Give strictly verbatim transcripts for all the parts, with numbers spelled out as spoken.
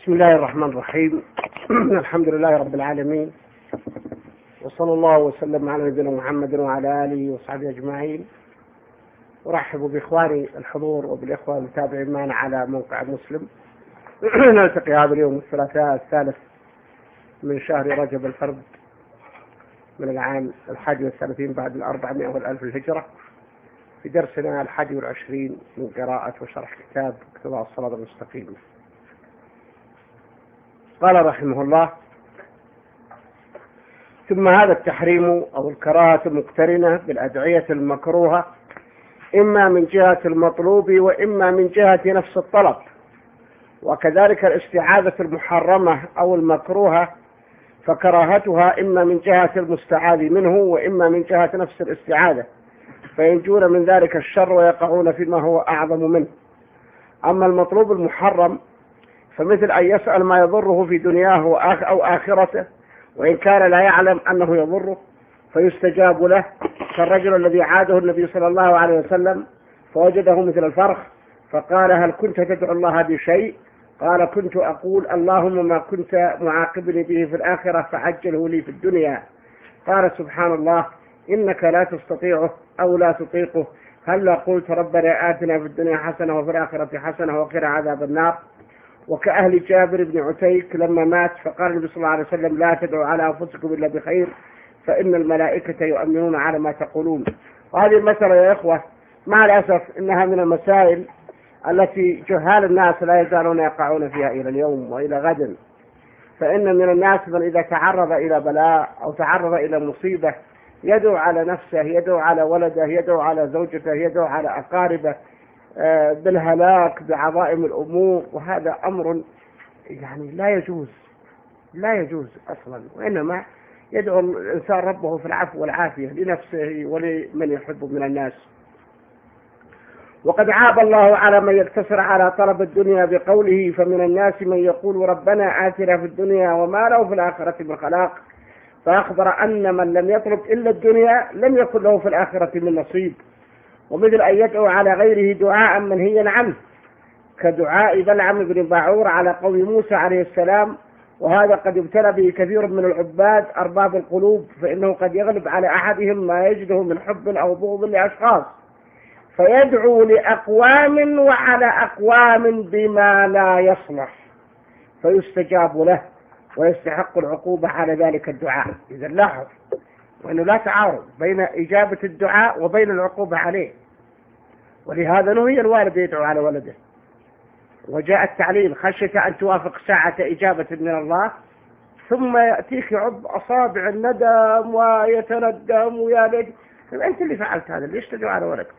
بسم الله الرحمن الرحيم. الحمد لله رب العالمين، وصلى الله وسلم على نبينا محمد وعلى آله وصحبه أجمعين. أرحب بإخواني الحضور وبالإخوة المتابعين معنا على موقع مسلم. نلتقي هذا اليوم الثلاثاء الثالث من شهر رجب الفرد من العام الحادي والثلاثين بعد الأربعمائة والألف الهجرة، في درسنا الحادي والعشرين من قراءة وشرح كتاب اقتضاء الصراط المستقيم. قال رحمه الله: ثم هذا التحريم أو الكراهة مقترنة بالأدعية المكروهة، إما من جهة المطلوب وإما من جهة نفس الطلب، وكذلك الاستعاذة المحرمة أو المكروهة، فكراهتها إما من جهة المستعاذ منه وإما من جهة نفس الاستعاذة، فينجون من ذلك الشر ويقعون فيما هو أعظم منه. أما المطلوب المحرم فمثل أن يسأل ما يضره في دنياه أو آخرته، وإن كان لا يعلم أنه يضره فيستجاب له، كالرجل الذي عاده النبي صلى الله عليه وسلم فوجده مثل الفرخ فقال: هل كنت تدعو الله بشيء؟ قال: كنت أقول اللهم ما كنت معاقبني به في الآخرة فعجله لي في الدنيا. قال: سبحان الله، إنك لا تستطيعه أو لا تطيقه، هل قلت ربنا آتنا في الدنيا حسنة وفي الآخرة حسنة وقنا عذاب النار؟ وكأهل جابر بن عتيك لما مات فقال النبي صلى الله عليه وسلم: لا تدعوا على أنفسكم إلا بخير فإن الملائكة يؤمنون على ما تقولون. وهذه المسألة يا إخوة مع الأسف إنها من المسائل التي جهال الناس لا يزالون يقعون فيها إلى اليوم وإلى غد. فإن من الناس من إذا تعرض إلى بلاء أو تعرض إلى مصيبة يدعو على نفسه، يدعو على ولده، يدعو على زوجته، يدعو على أقاربه بالهلاك بعظائم الأمور، وهذا أمر يعني لا يجوز لا يجوز أصلا، وإنما يدعو الإنسان ربه في العفو والعافية لنفسه ولمن يحبه من الناس. وقد عاب الله على من يقتصر على طلب الدنيا بقوله: فمن الناس من يقول ربنا آتنا في الدنيا وما له في الآخرة من خلاق، فأخبر أن من لم يطلب إلا الدنيا لم يكن له في الآخرة من نصيب. ومثل أن يدعو على غيره دعاء منهيا عنه، كدعاء بلعم بن باعور على قوم موسى عليه السلام، وهذا قد ابتلى به كثير من العباد أرباب القلوب، فإنه قد يغلب على أحدهم ما يجده من حب أو بغض لأشخاص، فيدعو لأقوام وعلى أقوام بما لا يصلح فيستجاب له ويستحق العقوبة على ذلك الدعاء. إذا لاحظ وأنه لا تعارض بين إجابة الدعاء وبين العقوبة عليه، ولهذا نهي الوالد يدعو على ولده. وجاء التعليل: خشية أن توافق ساعة إجابة من الله ثم يأتيك عض أصابع الندم ويتندم ويا ليت أنت اللي فعلت هذا، ليش تدعو على ولدك؟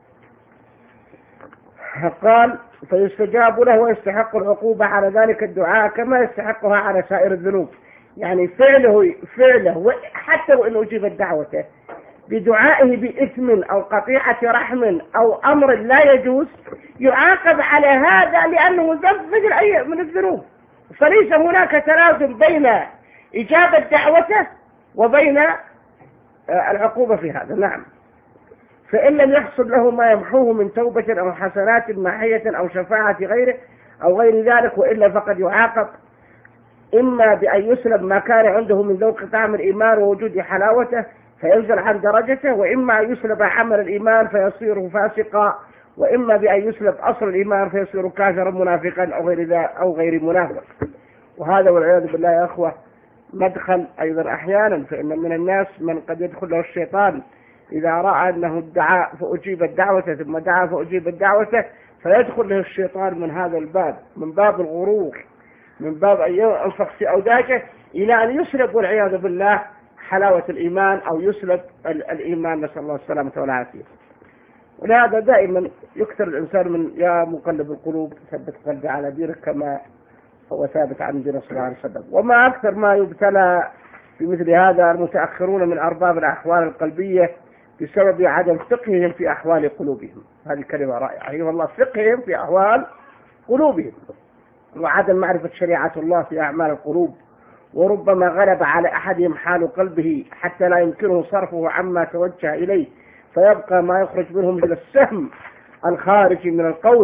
قال: فيستجاب له ويستحق العقوبة على ذلك الدعاء كما يستحقها على سائر الذنوب. يعني فعله فعله حتى وإن أجيبت دعوته بدعائه بإثم أو قطيعة رحم أو أمر لا يجوز يعاقب على هذا لأنه ذنب مثل أي من الذنوب، فليس هناك تلازم بين إجابة دعوته وبين العقوبة في هذا. نعم، فإن لم يحصل له ما يمحوه من توبة أو حسنات ماحية أو شفاعة غيره أو غير ذلك وإلا فقد يعاقب إما بأن يسلب ما كان عنده من ذوق طعم الإيمان ووجود حلاوته فينزل عن درجته، وإما أن يسلب عمل الإيمان فيصير فاسقا، وإما بأن يسلب أصل الإيمان فيصير كافرا منافقا أو غير ذا أو غير منافق. وهذا والعياذ بالله يا أخوة مدخل أيضا أحيانا، فإن من الناس من قد يدخل له الشيطان إذا رأى أنه الدعاء فأجيب الدعوة ثم دعا فأجيب الدعوة، فيدخل له الشيطان من هذا الباب، من باب الغرور، من باب أن ينفخ في أوداجه إلى أن يسلب والعياذ بالله حلاوة الإيمان أو يسلب الإيمان، نسأل الله السلامة والعافية. ولهذا دائما يكثر الإنسان من يا مقلب القلوب ثبت قلبي على دينك كما هو ثابت عن النبي صلى الله عليه وسلم. وما أكثر ما يبتلى في مثل هذا المتأخرون من أرباب الأحوال القلبية بسبب عدم فقههم في أحوال قلوبهم. هذه كلمة رائعة، أيها الله، فقههم في أحوال قلوبهم وعدم معرفة شريعة الله في أعمال القلوب. وربما غلب على أحدهم حال قلبه حتى لا يمكنه صرفه عما توجه إليه، فيبقى ما يخرج منهم من السهم الخارج من القوس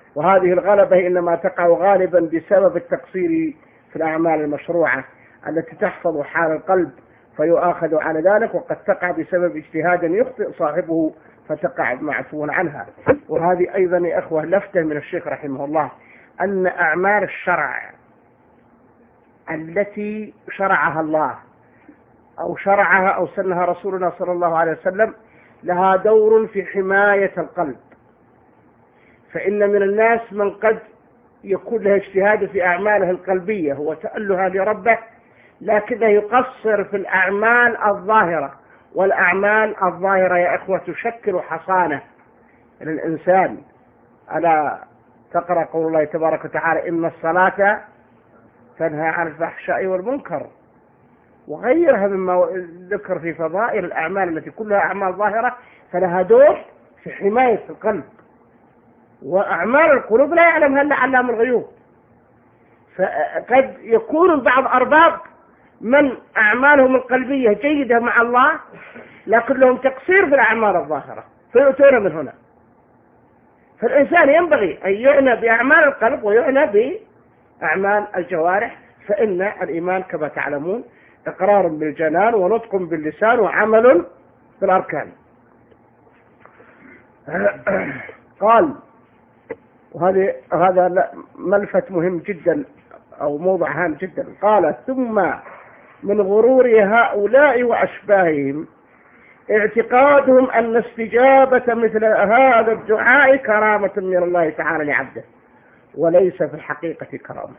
وهذه الغلبة إنما تقع غالبا بسبب التقصير في الأعمال المشروعة التي تحفظ حال القلب فيؤاخذ على ذلك، وقد تقع بسبب اجتهاد يخطئ صاحبه فتقع معفوا عنها. وهذه أيضا يا أخوة لفتة من الشيخ رحمه الله، أن أعمال الشرع التي شرعها الله أو شرعها أو سنها رسولنا صلى الله عليه وسلم لها دور في حماية القلب. فإن من الناس من قد يكون له اجتهاد في أعماله القلبية وتألها لربه، لكنه يقصر في الأعمال الظاهرة، والأعمال الظاهرة يا إخوة تشكل حصانة للإنسان. ألا تقرأ قول الله تبارك وتعالى إن الصلاة تنهى عن الفحشاء والمنكر، وغيرها مما ذكر في فضائل الأعمال التي كلها أعمال ظاهرة فلها دور في حماية القلب. وأعمال القلوب لا يعلمها إلا علام الغيوب. فقد يكون بعض أرباب من أعمالهم القلبية جيدة مع الله، لكن لهم تقصير في الأعمال الظاهرة فيؤتون من هنا. فالإنسان ينبغي أن يعنى بأعمال القلب ويعنى بأعمال الجوارح، فإن الإيمان كما تعلمون إقرار بالجنان ونطق باللسان وعمل بالأركان. قال، وهذا هذا ملفت مهم جدا أو موضع هام جدا، قال ثم من غرور هؤلاء وأشباههم اعتقادهم أن استجابة مثل هذا الدعاء كرامة من الله تعالى لعبده، وليس في الحقيقة كرامة،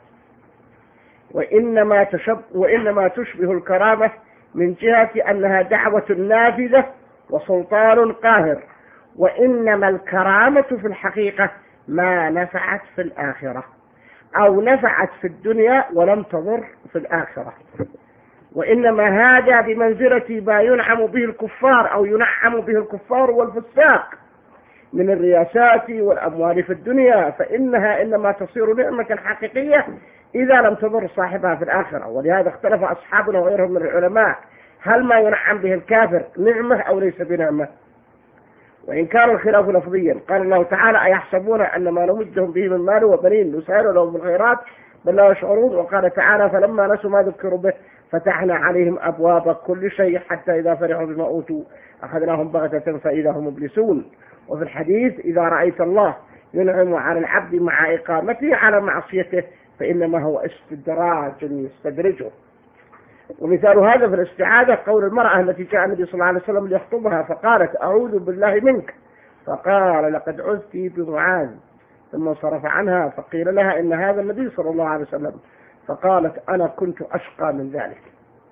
وإنما, تشب وإنما تشبه الكرامة من جهة أنها دعوة نافذة وسلطان قاهر، وإنما الكرامة في الحقيقة ما نفعت في الآخرة أو نفعت في الدنيا ولم تضر في الآخرة. وإنما هذا بمنزلة ما ينعم به الكفار أو ينعم به الكفار والفساق من الرياسات والأموال في الدنيا، فإنها إنما تصير نعمة حقيقية إذا لم تضر صاحبها في الآخرة. ولهذا اختلف أصحابنا وغيرهم من العلماء هل ما ينعم به الكافر نعمة أو ليس بنعمة، وإن كان الخلاف لفظيا. قال الله تعالى أيحسبون أن ما نمدهم به من مال وبنين نسارع لهم بالخيرات بل لا يشعرون. وقال تعالى فلما نسوا ما ذكروا به فتحنا عليهم أبواب كل شيء حتى إذا فرحوا بما أوتوا أخذناهم بغتة فإذا هم مبلسون. وفي الحديث إذا رأيت الله ينعم على العبد مع إقامته على معصيته فإنما هو استدراج يستدرجه. ومثال هذا في الاستعاذة قول المرأة التي جاء النبي صلى الله عليه وسلم ليخطبها فقالت أعوذ بالله منك، فقال لقد عذت بمعاذ، ثم صرف عنها فقيل لها إن هذا النبي صلى الله عليه وسلم، فقالت أنا كنت أشقى من ذلك.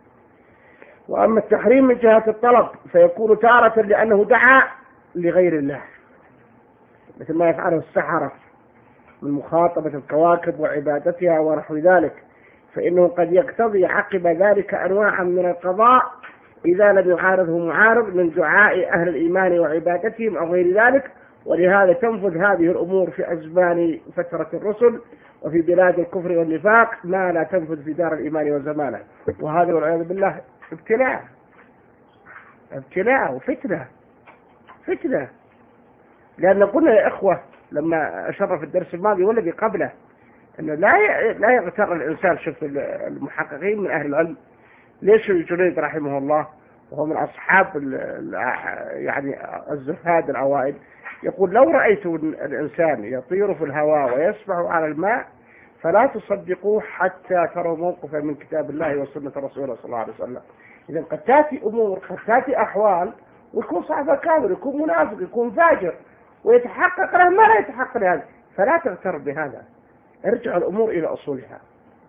وأما التحريم من جهة الطلب فيكون تارة لأنه دعا لغير الله مثل ما يفعله السحرة من مخاطبة الكواكب وعبادتها ونحو ذلك، فإنه قد يقتضي عقب ذلك أنواعا من القضاء إذا لم يعارضه معارض من دعاء أهل الإيمان وعبادتهم أو غير ذلك. ولهذا تنفذ هذه الأمور في أزمان فترة الرسل وفي بلاد الكفر والنفاق ما لا تنفذ في دار الإيمان وزمانه. وهذا والعياذ بالله ابتلاء ابتلاء وفتنة فتنة. لأن قلنا يا إخوة لما أشرف في الدرس الماضي والذي قبله أنه لا لا يغتر الإنسان. شوف المحققين من أهل العلم ليش الجنيد رحمه الله وهو من أصحاب يعني الزهاد الأوائل يقول لو رأيت الإنسان يطير في الهواء ويسبح على الماء فلا تصدقوه حتى تروا موقفا من كتاب الله وسنة رسوله صلى الله عليه وسلم. إذا قد تأتي أمور قد تأتي أحوال ويكون صاحب كافر يكون منافق يكون فاجر ويتحقق له ما لا يتحقق لهذا، فلا تغتر بهذا، ارجع الأمور إلى أصولها.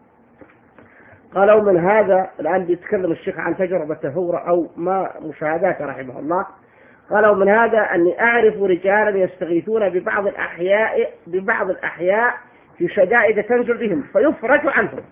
قالوا من هذا الآن بيتكلم الشيخ عن تجربته هو أو ما مشاهداته رحمه الله. قالوا من هذا أني أعرف رجالا يستغيثون ببعض الأحياء ببعض الأحياء في شدائد تنزل بهم فيفرج عنهم،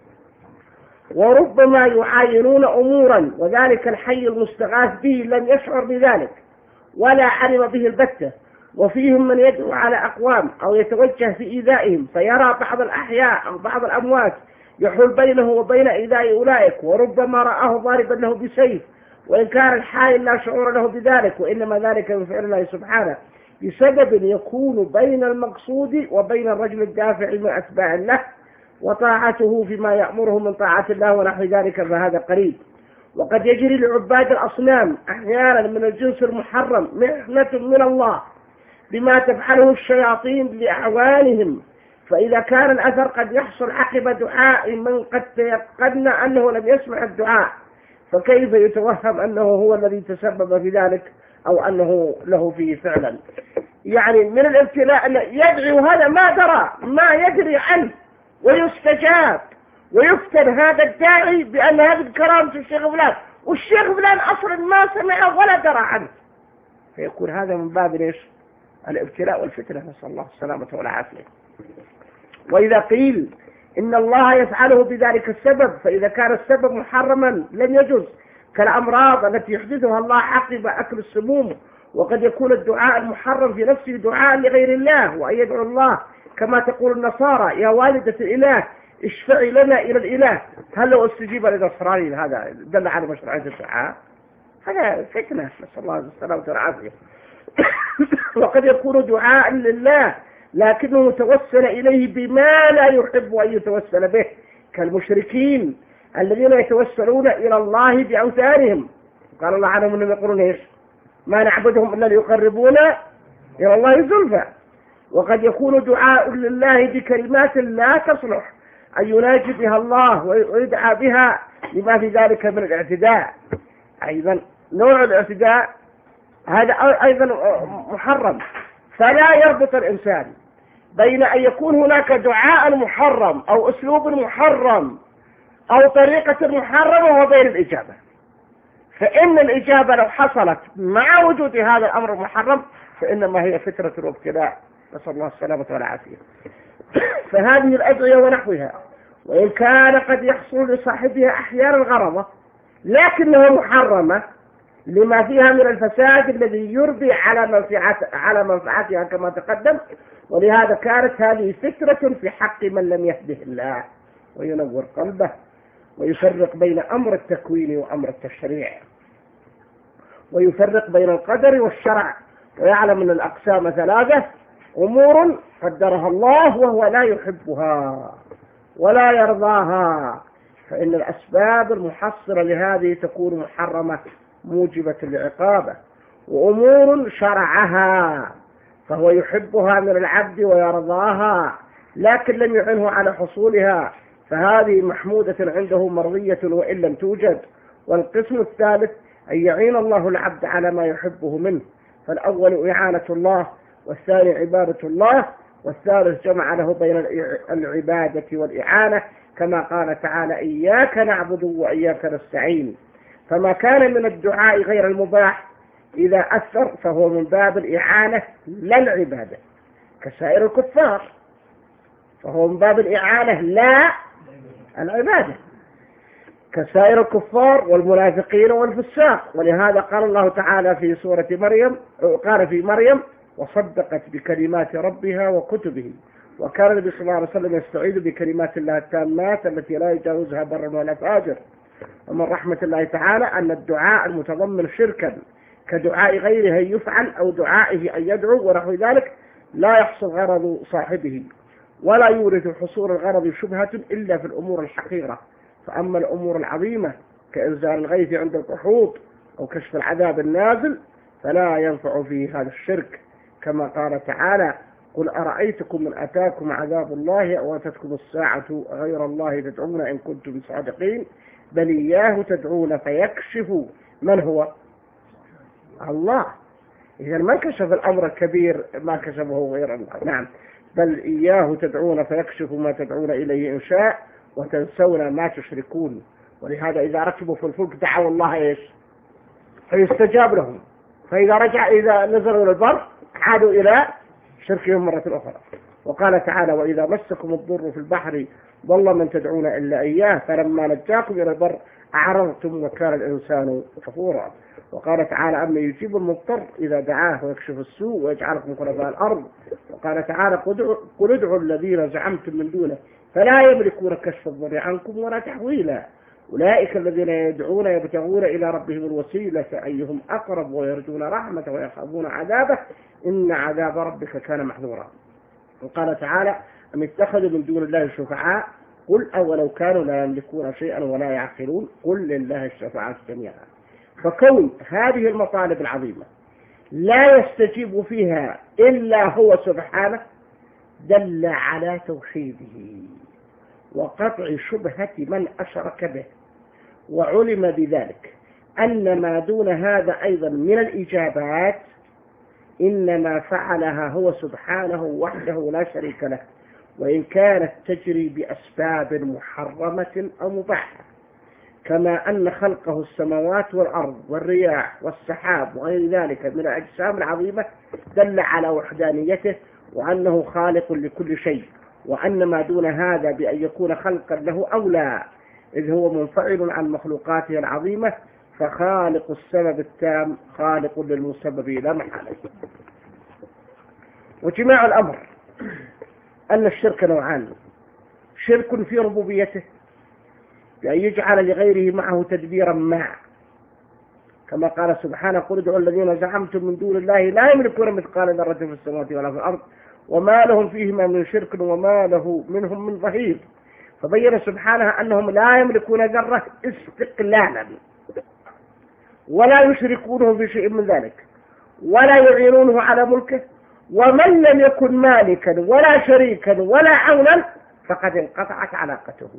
وربما يعاينون أمورا وذلك الحي المستغاث به لم يشعر بذلك ولا علم به البتة، وفيهم من يدعو على أقوام أو يتوجه في إيذائهم فيرى بعض الأحياء أو بعض الأموات يحول بينه وبين إيذاء أولئك، وربما رآه ضاربا له بسيف وإن كان الحائل لا شعور له بذلك وإنما ذلك من فعل الله سبحانه، بسبب يكون بين المقصود وبين الرجل الدافع من أتباع الله وطاعته فيما يأمره من طاعة الله ونحو ذلك، فهذا قريب. وقد يجري لعباد الأصنام أحيانا من الجنس المحرم محنة من الله بما تفعله الشياطين لأعوانهم، فإذا كان الأثر قد يحصل عقب دعاء من قد تيقنا أنه لم يسمع الدعاء، فكيف يتوهم أنه هو الذي تسبب في ذلك أو أنه له فيه فعلا؟ يعني من الابتلاء أن يدعو هذا ما درى ما يدري عنه ويستجاب، ويفتن هذا الداعي بأن هذه كرامة الشيخ فلان، والشيخ فلان أصلا ما سمع ولا درى عنه، فيكون هذا من باب ليش؟ الابتلاء والفتنة، نسأل الله السلامة والعافية. وإذا قيل إن الله يفعله بذلك السبب، فإذا كان السبب محرما لم يجوز، كالأمراض التي يحدثها الله عقب أكل السموم. وقد يكون الدعاء المحرم في نفسه دعاء لغير الله، وأن يدعو الله كما تقول النصارى يا والدة الإله اشفعي لنا إلى الإله، هل لو استجيب للنصراني هذا دل على مشروعية الدعاء؟ هذا فتنة، نسأل الله السلامة والعافية. وقد يكون دعاء لله لكنه توسل إليه بما لا يحب أن يتوسل به، كالمشركين الذين يتوسلون إلى الله بأوثانهم، قال الله عنهم أنهم يقولون إيش؟ ما نعبدهم إلا ليقربونا إلى الله زلفى. وقد يكون دعاء لله بكلمات لا تصلح أن يناجي بها الله ويدعى بها لما في ذلك من الاعتداء. أيضا نوع الاعتداء هذا أيضا محرم، فلا يربط الإنسان بين أن يكون هناك دعاء محرم أو أسلوب محرم أو طريقة محرمة وبين الإجابة، فإن الإجابة لو حصلت مع وجود هذا الأمر المحرم فإنما هي فترة وابتلاء، نسأل الله السلامة والعافية. فهذه الأدعية ونحوها وإن كان قد يحصل لصاحبها أحيانا غرضة لكنها محرمة لما فيها من الفساد الذي يربي على منفعت على منفعتها كما تقدم، ولهذا كانت هذه فترة في حق من لم يهده الله وينور قلبه ويفرق بين أمر التكوين وأمر التشريع، ويفرق بين القدر والشرع، ويعلم أن الأقسام ثلاثة: أمور قدرها الله وهو لا يحبها ولا يرضاها، فإن الأسباب المحصلة لهذه تكون محرمة موجبة لعقابه، وأمور شرعها فهو يحبها من العبد ويرضاها لكن لم يعنه على حصولها، فهذه محمودة عنده مرضية وإن لم توجد. والقسم الثالث أن يعين الله العبد على ما يحبه منه، فالأول إعانة الله، والثاني عبادة الله، والثالث جمع له بين العبادة والإعانة، كما قال تعالى: إياك نعبد وإياك نستعين. فما كان من الدعاء غير المباح إذا أثر فهو من باب الإعانة لا العبادة، كسائر الكفار فهو من باب الإعانة لا العبادة، كسائر الكفار والمنافقين والفساق. ولهذا قال الله تعالى في سورة مريم، قال في مريم: وصدقت بكلمات ربها وكتبه. وكان النبي صلى الله عليه وسلم يستعيذ بكلمات الله التامات التي لا يجاوزها بر ولا فاجر. ومن رحمة الله تعالى أن الدعاء المتضمن شركا كدعاء غيره أن يفعل أو دعائه أن يدعو ونحو ذلك لا يحصل غرض صاحبه ولا يورث حصول الغرض شبهة إلا في الأمور الحقيرة. فأما الأمور العظيمة كإنزال الغيث عند القحوط أو كشف العذاب النازل فلا ينفع فيه هذا الشرك، كما قال تعالى: قل أرأيتكم من أتاكم عذاب الله أو أتتكم الساعة غير الله تدعون إن كنتم صادقين بل إياه تدعون فيكشف من هو الله. إذا ما كشف الأمر الكبير ما كشفه غير الله. نعم، بل إياه تدعون فيكشف ما تدعون إليه إن شاء وتنسون ما تشركون. ولهذا إذا ركبوا في الفلك دعوا الله إيش؟ فيستجاب لهم، فإذا رجع إذا نزلوا إلى البر عادوا إلى شركهم مرة أخرى. وقال تعالى: وإذا مسكم الضر في البحر ضل من تدعون إلا إياه فلما نجاكم إلى البر أعرضتم وكان الإنسان كفورا. وقال تعالى: أما يجيب المضطر إذا دعاه ويكشف السوء ويجعلكم خلفاء الأرض. وقال تعالى: قل ادعوا الذين زعمتم من دونه فلا يملكون كشف الضر عنكم ولا تحويلا. أولئك الذين يدعون يبتغون إلى ربهم الوسيلة أيهم أقرب ويرجون رحمته ويخافون عذابه إن عذاب ربك كان محذورا. وقال تعالى أم اتخذوا من دون الله شفعاء قل أولو كانوا لا يملكون شيئا ولا يعقلون قل لله الشفاعة جميعا. فكون هذه المطالب العظيمة لا يستجيب فيها إلا هو سبحانه دل على توحيده وقطع شبهة من أشرك به، وعلم بذلك أن ما دون هذا أيضا من الإجابات إنما فعلها هو سبحانه وحده لا شريك له، وإن كانت تجري بأسباب محرمة أو مباحة، كما أن خلقه السماوات والأرض والرياح والسحاب وغير ذلك من الأجسام العظيمة دل على وحدانيته وأنه خالق لكل شيء، وأن ما دون هذا بأن يكون خلقا له أولى إذ هو منفعل عن مخلوقاته العظيمة، فخالق السبب التام خالق للمسبب لا محالة. وجماع الأمر أن الشرك نوعان: شرك في ربوبيته بأن يجعل لغيره معه تدبيرا ما، كما قال سبحانه قل ادعوا الذين زعمتم من دون الله لا يملكون مثقال ذرة في السماوات ولا في الأرض وما لهم فيهما من شرك وما له منهم من ظهير. فبين سبحانه أنهم لا يملكون ذرة استقلالا ولا يشركونه في شيء من ذلك ولا يعينونه على ملكه، ومن لم يكن مالكا ولا شريكا ولا عونا فقد انقطعت علاقته.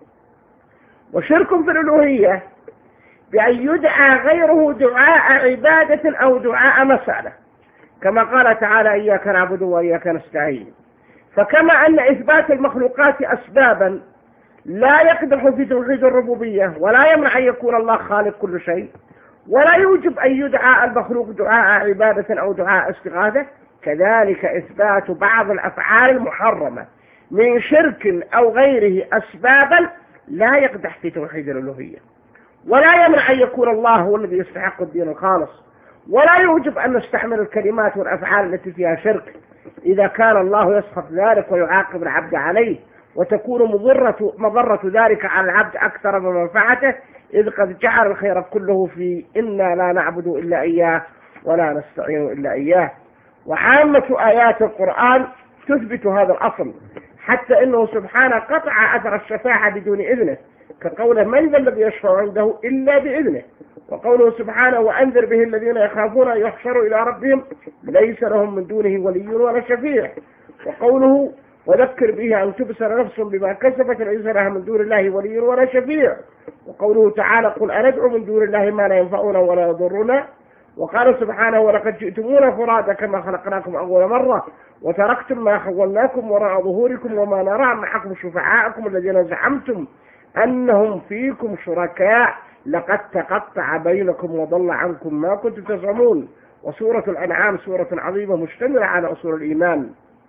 وشرك في الألوهية بأن يدعى غيره دعاء عبادة أو دعاء مسألة، كما قال تعالى إياك نعبد وإياك نستعين. فكما أن إثبات المخلوقات أسبابا لا يقدح في توحيد الربوبية ولا يمنع أن يكون الله خالق كل شيء، ولا يوجب أن يدعى المخلوق دعاء عبادة أو دعاء استغاثة، كذلك إثبات بعض الأفعال المحرمة من شرك أو غيره أسبابا لا يقدح في توحيد الألوهية، ولا يمنع أن يكون الله هو الذي يستحق الدين الخالص، ولا يوجب أن نستحمل الكلمات والأفعال التي فيها شرك إذا كان الله يسخط ذلك ويعاقب العبد عليه، وتكون مضرة, مضرة ذلك على العبد أكثر من منفعته، إذ قد جعل الخير كله في إنا لا نعبد إلا إياه ولا نستعين إلا إياه. وعامة آيات القرآن تثبت هذا الأصل، حتى إنه سبحانه قطع أثر الشفاعة بدون إذنه، كقوله من ذا الذي يشفع عنده إلا بإذنه، وقوله سبحانه وأنذر به الذين يخافون أن يحشروا إلى ربهم ليس لهم من دونه ولي ولا شفيع، وقوله وذكر به أن تبصر نفس بما كسبت ليس لها من دون الله ولي ولا شفيع، وقوله تعالى قل أندعو من دون الله ما لا ينفعنا ولا يضرنا، وقال سبحانه ولقد جئتمونا فرادا كما خلقناكم أول مرة وتركتم ما خولناكم وراء ظهوركم وما نرى معكم شفعاءكم الذين زعمتم أنهم فيكم شركاء لقد تقطع بينكم وضل عنكم ما كنتم تزعمون. وسورة الأنعام سورة عظيمة مشتملة على أصول الإيمان.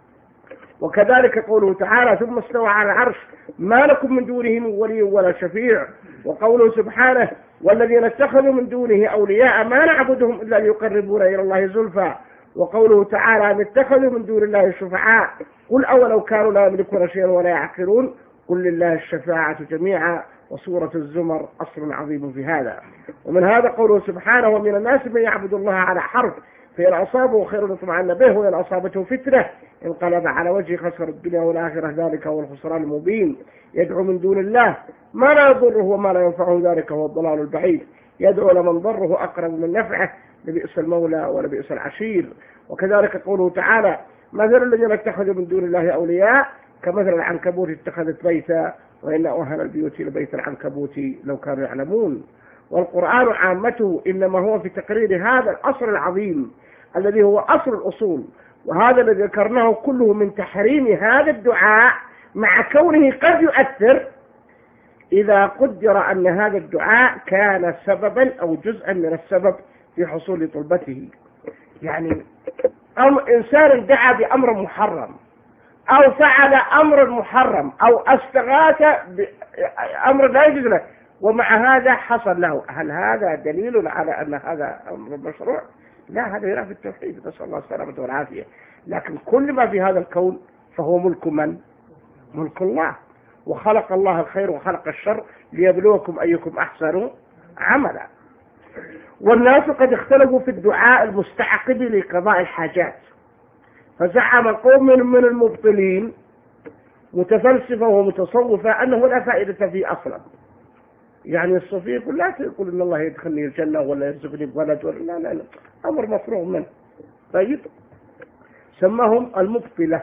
وكذلك قوله تعالى ثم استوى على العرش ما لكم من دونه من ولي ولا شفيع، وقوله سبحانه والذين اتخذوا من دونه أولياء ما نعبدهم إلا ليقربونا إلى الله زلفى، وقوله تعالى أن اتخذوا من دون الله شفعاء قل أولو كانوا لا يملكون شيئا ولا يعقلون قل لله الشفاعة جميعا. وسورة الزمر أصل عظيم في هذا. ومن هذا قوله سبحانه ومن الناس من يعبد الله على حرف فإن أصابه خير اطمأن به وإن أصابته فتنة انقلب على وجه خسر الدنيا والآخرة ذلك هو الخسران المبين. يدعو من دون الله ما لا يضره وما لا ينفعه ذلك هو الضلال البعيد. يدعو لمن ضره أقرب من نفعه لبئس المولى ولبئس العشير. وكذلك قوله تعالى مثل الذين اتخذوا من دون الله أولياء كمثل العنكبوت اتخذت بيتا وإن أوهن البيوت لبيت العنكبوت لو كانوا يعلمون. والقرآن عامته إنما هو في تقرير هذا الأصل العظيم الذي هو أصل الأصول، وهذا الذي ذكرناه كله من تحريم هذا الدعاء مع كونه قد يؤثر إذا قدر أن هذا الدعاء كان سببا أو جزءا من السبب في حصول طلبته. يعني إنسان دعا بأمر محرم أو فعل أمر محرم أو استغاث بأمر لا يجوز له ومع هذا حصل له، هل هذا دليل على أن هذا أمر مشروع؟ لا، هذا ينافي التوحيد، نسأل الله السلامة والعافية. لكن كل ما في هذا الكون فهو ملك من؟ ملك الله. وخلق الله الخير وخلق الشر ليبلوكم أيكم أحسن عملا. والناس قد اختلفوا في الدعاء المستعقب لقضاء الحاجات، فزعم قوم من المبطلين متفلسفة ومتصوفة أنه لا فائدة فيه أصلا. يعني الصوفية يقول لا تقول إن الله يدخلني الجنة ولا يرزقني بولد ولا لا لا لا، أمر مفروغ منه. طيب، سماهم المبطلة.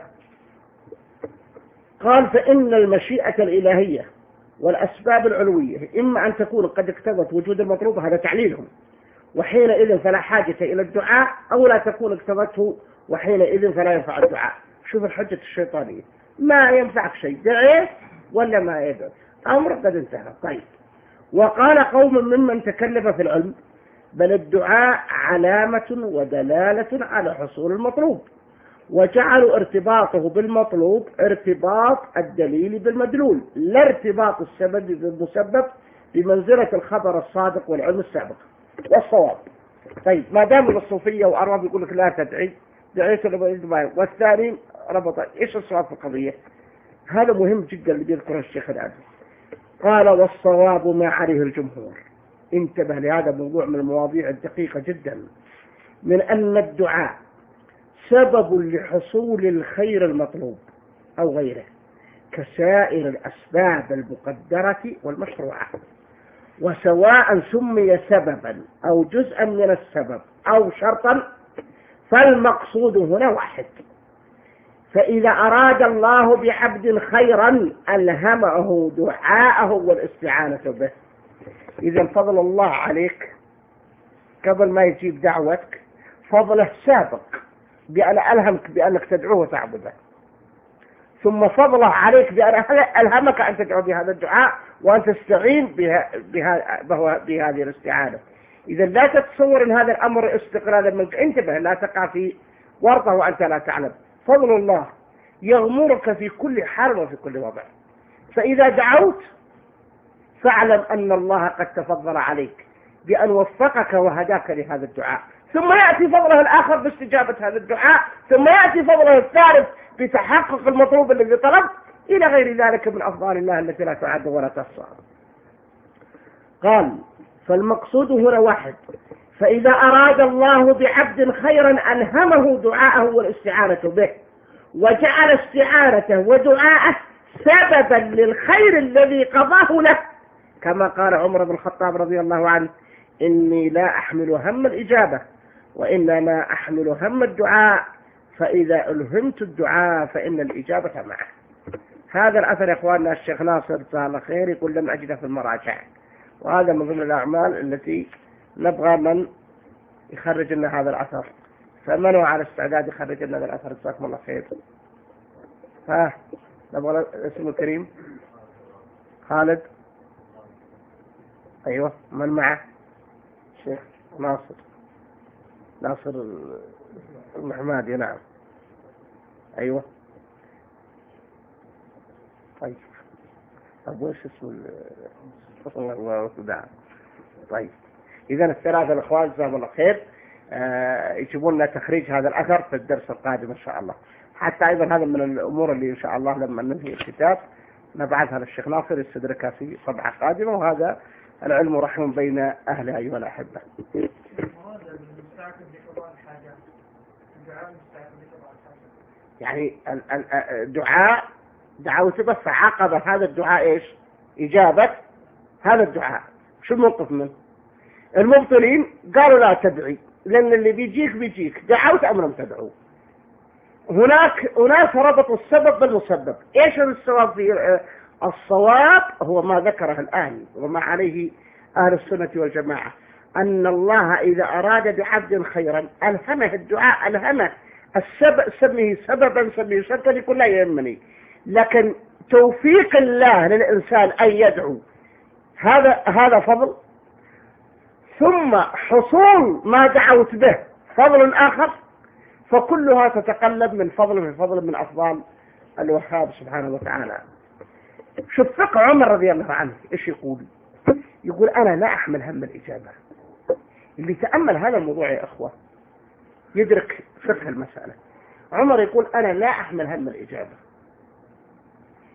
قال فإن المشيئة الإلهية والأسباب العلوية إما أن تكون قد اقتضت وجود المطلوب، هذا تعليلهم، وحينئذ فلا حاجة إلى الدعاء، أو لا تكون اقتضته وحينئذ فلا ينفع الدعاء. شوف الحجة الشيطانية، ما ينفعك شيء، دعيت ولا ما يدعو، أمر قد انتهى. طيب، وقال قوم ممن تكلف في العلم بل الدعاء علامة ودلالة على حصول المطلوب، وجعلوا ارتباطه بالمطلوب ارتباط الدليل بالمدلول، لا ارتباط السبب بالمسبب بمنزلة الخبر الصادق والعلم السابق والصواب. طيب، ما دام الصوفية وأرباب يقول لك لا تدعي، دعيت والثاني ربط، ايش الصواب في القضية؟ هذا مهم جدا اللي بيذكره الشيخ الآن. قال والصواب ما عليه الجمهور، انتبه لهذا الموضوع من المواضيع الدقيقة جدا، من أن الدعاء سبب لحصول الخير المطلوب أو غيره كسائر الأسباب المقدرة والمشروعة، وسواء سمي سببا أو جزءا من السبب أو شرطا فالمقصود هنا واحد. فإذا أراد الله بعبد خيرا ألهمه دعاءه والاستعانة به. إذا فضل الله عليك قبل ما يجيب دعوتك فضله سابق بأن ألهمك بأنك تدعوه وتعبده، ثم فضله عليك بأن ألهمك أن تدعو بهذا الدعاء وأن تستعين بها بها بهذه الاستعانة. إذا لا تتصور أن هذا الأمر استقلالا منك، انتبه لا تقع في ورطة وأنت لا تعلم. فضل الله يغمرك في كل حال وفي كل وضع، فإذا دعوت فاعلم أن الله قد تفضل عليك بأن وفقك وهداك لهذا الدعاء، ثم يأتي فضله الآخر باستجابة هذا الدعاء، ثم يأتي فضله الثالث بتحقق المطلوب الذي طلب، إلى غير ذلك من أفضال الله التي لا تعد ولا تحصى. قال فالمقصود هنا واحد، فإذا أراد الله بعبد خيرا ألهمه دعاءه والاستعانة به، وجعل استعانته ودعاءه سببا للخير الذي قضاه له، كما قال عمر بن الخطاب رضي الله عنه إني لا أحمل هم الإجابة وإنما أحمل هم الدعاء، فإذا ألهمت الدعاء فإن الإجابة معه. هذا الأثر يا إخواننا الشيخ ناصر جزاه الله خير يقول لم أجده في المراجع، وهذا من ضمن الأعمال التي نبغى من يخرج لنا هذا الأثر، فمن هو على استعداد يخرج لنا هذا الأثر جزاكم الله خير. ها نبغى اسمه الكريم خالد، أيوة، من معه؟ شيخ ناصر ناصر المحمادي، نعم أيوة. طيب طيب وش اسمه الله دعا. طيب إذا الثلاثة الأخوان جزاهم الله خير آه يجيبون لنا تخريج هذا الأثر في الدرس القادم إن شاء الله. حتى أيضا هذا من الأمور اللي إن شاء الله لما ننهي الكتاب نبعثها للشيخ ناصر يستدركها في طبعة قادمة، وهذا العلم رحم بين أهلها أيها الأحبة. يعني الدعاء دعوت بس عقب هذا الدعاء إيش؟ إجابة هذا الدعاء. شو الموقف منه؟ المبطلين قالوا لا تدعي لأن اللي بيجيك بيجيك دعوت أم لم تدعو. هناك أناس ربطوا السبب بالمسبب. إيش الصواب في الصواب؟ هو ما ذكره الآن وما عليه أهل السنة والجماعة، أن الله إذا أراد بعبد خيرا ألهمه الدعاء، ألهمه السبب، سميه سببا سميه شرطا، يقول لا يهمني، لكن توفيق الله للإنسان أن يدعو هذا هذا فضل، ثم حصول ما دعوت به فضل آخر، فكلها تتقلب من فضل من فضل من أفضال الوهاب سبحانه وتعالى. شوف فقه عمر رضي الله عنه إيش يقول؟ يقول أنا لا أحمل هم الإجابة. اللي تأمل هذا الموضوع يا أخوة يدرك فقه المسألة. عمر يقول أنا لا أحمل هم الإجابة،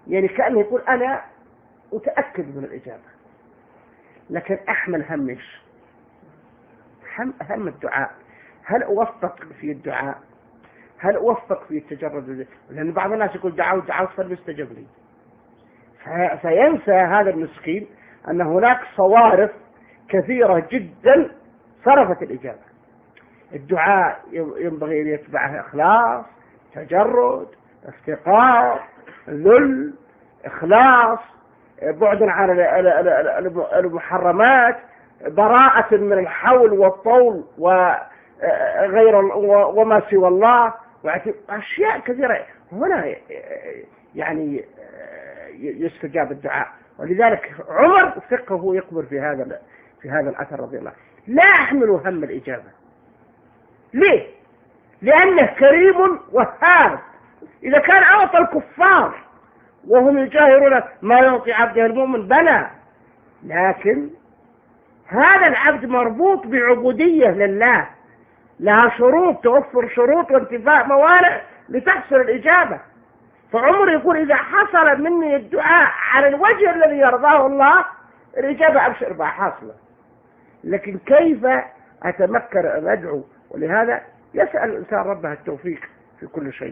يعني كأنه يقول أنا متأكد من الإجابة، لكن أحمل همش هم, هم الدعاء. هل أوفق في الدعاء؟ هل أوفق في التجرد؟ لأن بعض الناس يقول دعوت دعوت فليستجب لي، فينسى هذا المسكين أن هناك صوارف كثيرة جدا صرفت الإجابة. الدعاء ينبغي أن يتبعه إخلاص، تجرد، افتقار، ذل، إخلاص، بعد عن المحرمات، براءة من الحول والطول وغير وما سوى الله، وأشياء كثيرة. هنا يعني يستجاب الدعاء. ولذلك عمر فقهه يكبر في هذا في هذا الأثر رضي الله. لا أحمل هم الإجابة. ليه؟ لأنه كريم وهاب. إذا كان أعطى الكفار وهم يجاهرون ما يعطي عبده المؤمن بلى، لكن هذا العبد مربوط بعبودية لله، لها شروط، توفر شروط وانتفاء موانع لتحصل الإجابة. فعمر يقول إذا حصل مني الدعاء على الوجه الذي يرضاه الله الإجابة أبشر بها حاصلة، لكن كيف أتمكن أن أدعو؟ ولهذا يسأل الإنسان ربه التوفيق في كل شيء.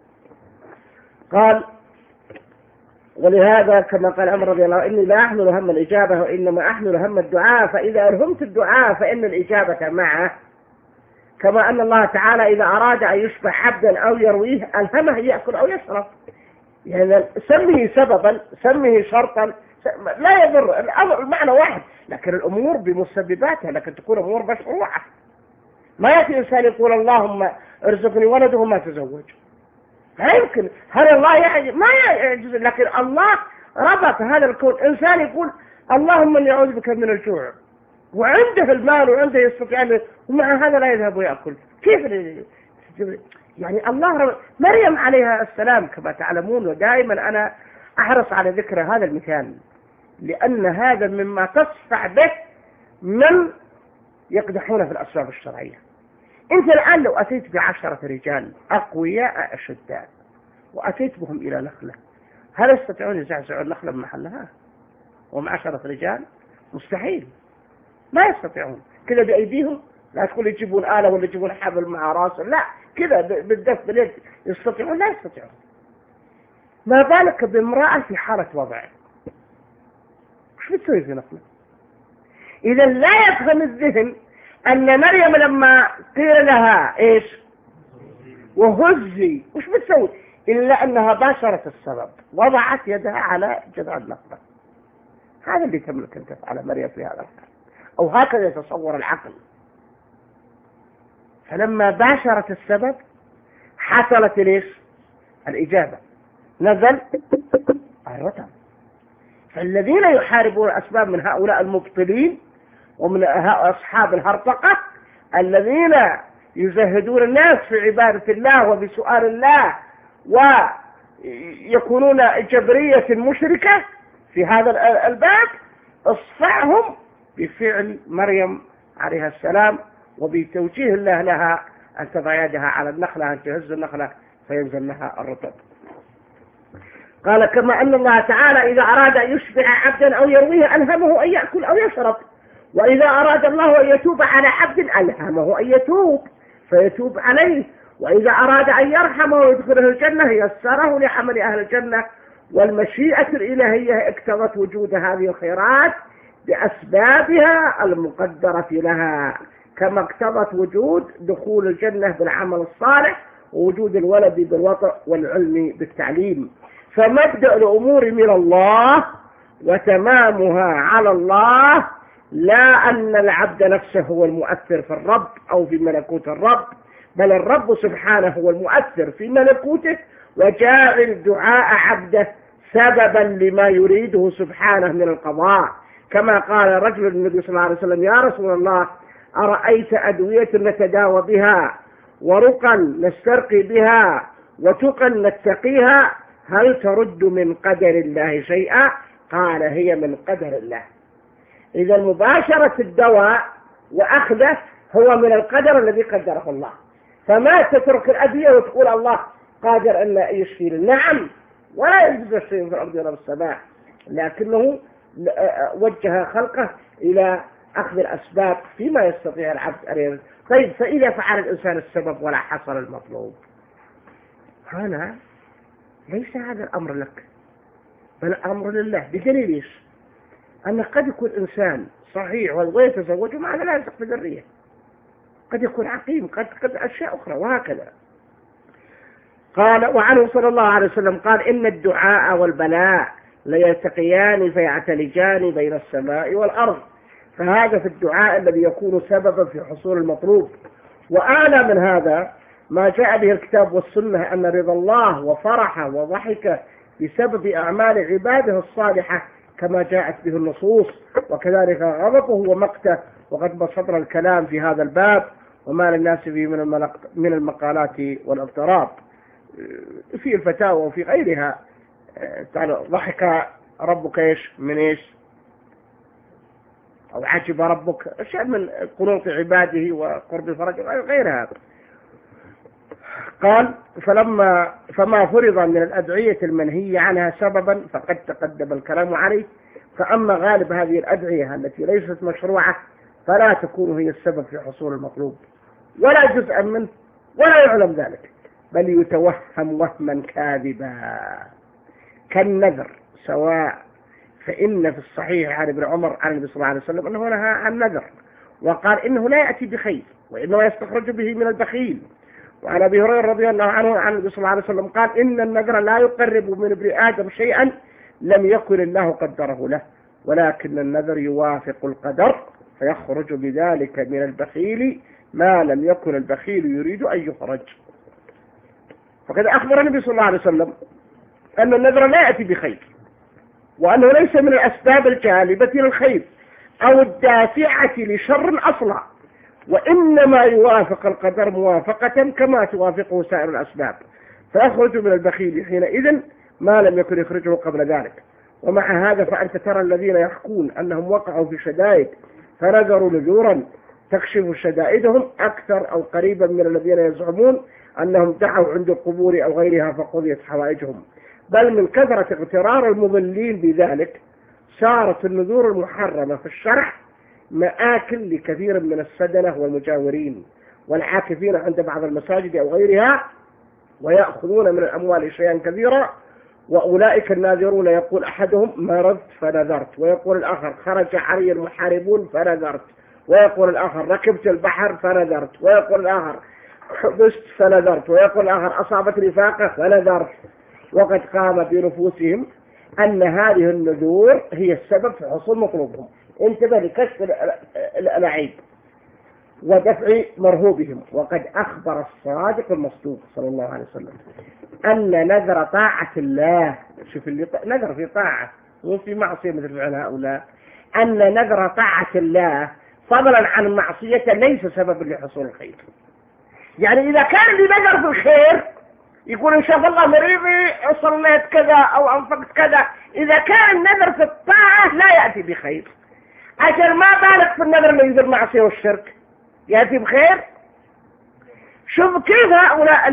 قال ولهذا كما قال عمر رضي الله إني لا أحمل هم الإجابة وإنما أحمل هم الدعاء، فإذا ألهمت الدعاء فإن الإجابة معه، كما أن الله تعالى إذا أراد أن يشبع عبدا أو يرويه ألهمه يأكل أو يشرب. يعني سمه سببا، سمه شرطا، لا يضر، المعنى واحد، لكن الأمور بمسبباتها، لكن تكون أمور مشروعة. ما يأتي إنسان يقول اللهم ارزقني ولده ما تزوج، لا يمكن. هل الله يعجز؟ ما يعجز، لكن الله ربط هذا الكون. إنسان يقول اللهم اني أعوذ بك من الجوع، وعنده المال وعنده يستطيع، ومع هذا لا يذهب ويأكل. كيف يعني الله رب... مريم عليها السلام كما تعلمون، ودائما أنا أحرص على ذكر هذا المثال لأن هذا مما تصفع به من يقدحون في الأسباب الشرعية. أنت الآن لو أتيت بعشرة رجال أقوياء أشداء وأتيت بهم إلى نخلة، هل يستطيعون يزعزعون النخلة من محلها ومع عشرة رجال؟ مستحيل، ما يستطيعون. كذا بأيديهم، لا تقول يجيبون آلة ولا يجيبون حبل مع راسه، لا كذا بالدف باليد يستطيعون؟ لا يستطيعون. ما بالك بامرأة في حالة وضع، وش بتسوي في نخلة؟ إذا لا يفهم الذهن أن مريم لما قيل لها إيش وهزي وش بتسوي، إلا أنها باشرت السبب، وضعت يدها على جذع النخلة. هذا اللي تملك أن تفعله مريم في هذا الحال، أو هكذا يتصور العقل. فلما باشرت السبب حصلت ليش الإجابة، نزل الرتب. فالذين يحاربون الأسباب من هؤلاء المبطلين ومن أصحاب الهرطقة الذين يزهدون الناس في عبادة الله وبسؤال الله ويكونون جبرية مشركة في هذا الباب، اصفعهم بفعل مريم عليها السلام وبتوجيه الله لها أن تضع يدها على النخلة، أن تهز النخلة فينزل لها الرطب. قال كما أن الله تعالى إذا أراد أن يشبع عبدا أو يرويه ألهمه أن يأكل أو يشرب، وإذا أراد الله أن يتوب على عبد ألهمه أن يتوب فيتوب عليه، وإذا أراد أن يرحمه ويدخله الجنة يسره لعمل أهل الجنة. والمشيئة الإلهية اقتضت وجود هذه الخيرات بأسبابها المقدرة لها، كما اقتضت وجود دخول الجنة بالعمل الصالح ووجود الولد بالوطء والعلم بالتعليم. فمبدأ الأمور من الله وتمامها على الله، لا أن العبد نفسه هو المؤثر في الرب أو في ملكوت الرب، بل الرب سبحانه هو المؤثر في ملكوته وجاعل دعاء عبده سببا لما يريده سبحانه من القضاء. كما قال رجل النبي صلى الله عليه وسلم يا رسول الله أرأيت أدوية نتداوى بها ورقا نسترقي بها وتقا نتقيها هل ترد من قدر الله شيئا؟ قال هي من قدر الله. إذا مباشرة الدواء وأخذه هو من القدر الذي قدره الله، فما تترك الأدوية وتقول الله قادر أن يشفي. نعم ولا يجوز شيء في الأرض ولا في السماء، لكنه وجه خلقه إلى أخذ الأسباب فيما يستطيع العبد أن يرزق. طيب فإذا فعل الإنسان السبب ولا حصل المطلوب، هنا ليس هذا الأمر لك بل الأمر لله. بدليل إيش؟ أن قد يكون إنسان صحيح ويتزوج ومع لا يرزق في ذرية، قد يكون عقيم، قد قد أشياء أخرى وهكذا. قال وعنه صلى الله عليه وسلم قال إن الدعاء والبلاء ليلتقيان فيعتلجان بين السماء والأرض، فهذا في الدعاء الذي يكون سببا في حصول المطلوب. وأعلى من هذا ما جاء به الكتاب والسنة أن رضا الله وفرحه وضحكه بسبب أعمال عباده الصالحة كما جاءت به النصوص، وكذلك غضبه ومقته. وقد بسطنا الكلام في هذا الباب وما للناس فيه من المقالات والاضطراب في الفتاوى وفي غيرها. ضحك ربك إيش من إيش، أو عجب ربك، أشياء من قنوط عباده وقرب فرج غير هذا. قال فلما فما فرض من الأدعية المنهية عنها سببا فقد تقدم الكلام عليه، فأما غالب هذه الأدعية التي ليست مشروعة فلا تكون هي السبب في حصول المطلوب ولا جزءا منه ولا يعلم ذلك، بل يتوهم وهما كاذبا كالنذر سواء. فإن في الصحيح عن ابن عمر عن النبي صلى الله عليه وسلم أنه نهى عن النذر وقال إنه لا يأتي بخير وإنه يستخرج به من البخيل. وعن أبي هريرة رضي الله عنه عن النبي صلى الله عليه وسلم قال إن النذر لا يقرب من ابن آدم شيئا لم يكن الله قدره له، ولكن النذر يوافق القدر فيخرج بذلك من البخيل ما لم يكن البخيل يريد أن يخرج. فقد أخبر النبي صلى الله عليه وسلم أن النذر لا يأتي بخير، وأنه ليس من الأسباب الجالبة للخير أو الدافعة لشر أصلا، وإنما يوافق القدر موافقة كما توافقه سائر الأسباب، فيخرج من البخيل حينئذ ما لم يكن يخرجه قبل ذلك. ومع هذا فأنت ترى الذين يحكون أنهم وقعوا في شدائد فنذروا نذورا تكشف شدائدهم أكثر أو قريبا من الذين يزعمون أنهم دعوا عند القبور أو غيرها فقضيت حوائجهم، بل من كثرة اغترار المضلين بذلك صارت النذور المحرمة في الشرع مآكل لكثير من السدنة والمجاورين والعاكفين عند بعض المساجد أو غيرها، ويأخذون من الأموال شيئا كثيرا. وأولئك الناذرون يقول أحدهم مرضت فنذرت، ويقول الآخر خرج علي المحاربون فنذرت، ويقول الآخر ركبت البحر فنذرت، ويقول الآخر حبست فنذرت، ويقول الآخر أصابتني فاقة فنذرت. وقد قام بنفوسهم أن هذه النذور هي السبب في حصول مطلوبهم. انتبه لكشف الألعاب ودفع مرهوبهم. وقد أخبر الصادق المصدوق صلى الله عليه وسلم أن نذر طاعة الله، شوف اللي نذر في طاعة وفي معصية مثل فعل هؤلاء، أن نذر طاعة الله فضلا عن معصية ليس سبب لحصول الخير. يعني إذا كان لي نذر في الخير يقول إن شاء الله مريضي صليت كذا أو أنفقت كذا، إذا كان النذر في الطاعة لا يأتي بخير، أجل ما بالك في النذر اللي يذر معصية والشرك يأتي بخير. شوف كيف هؤلاء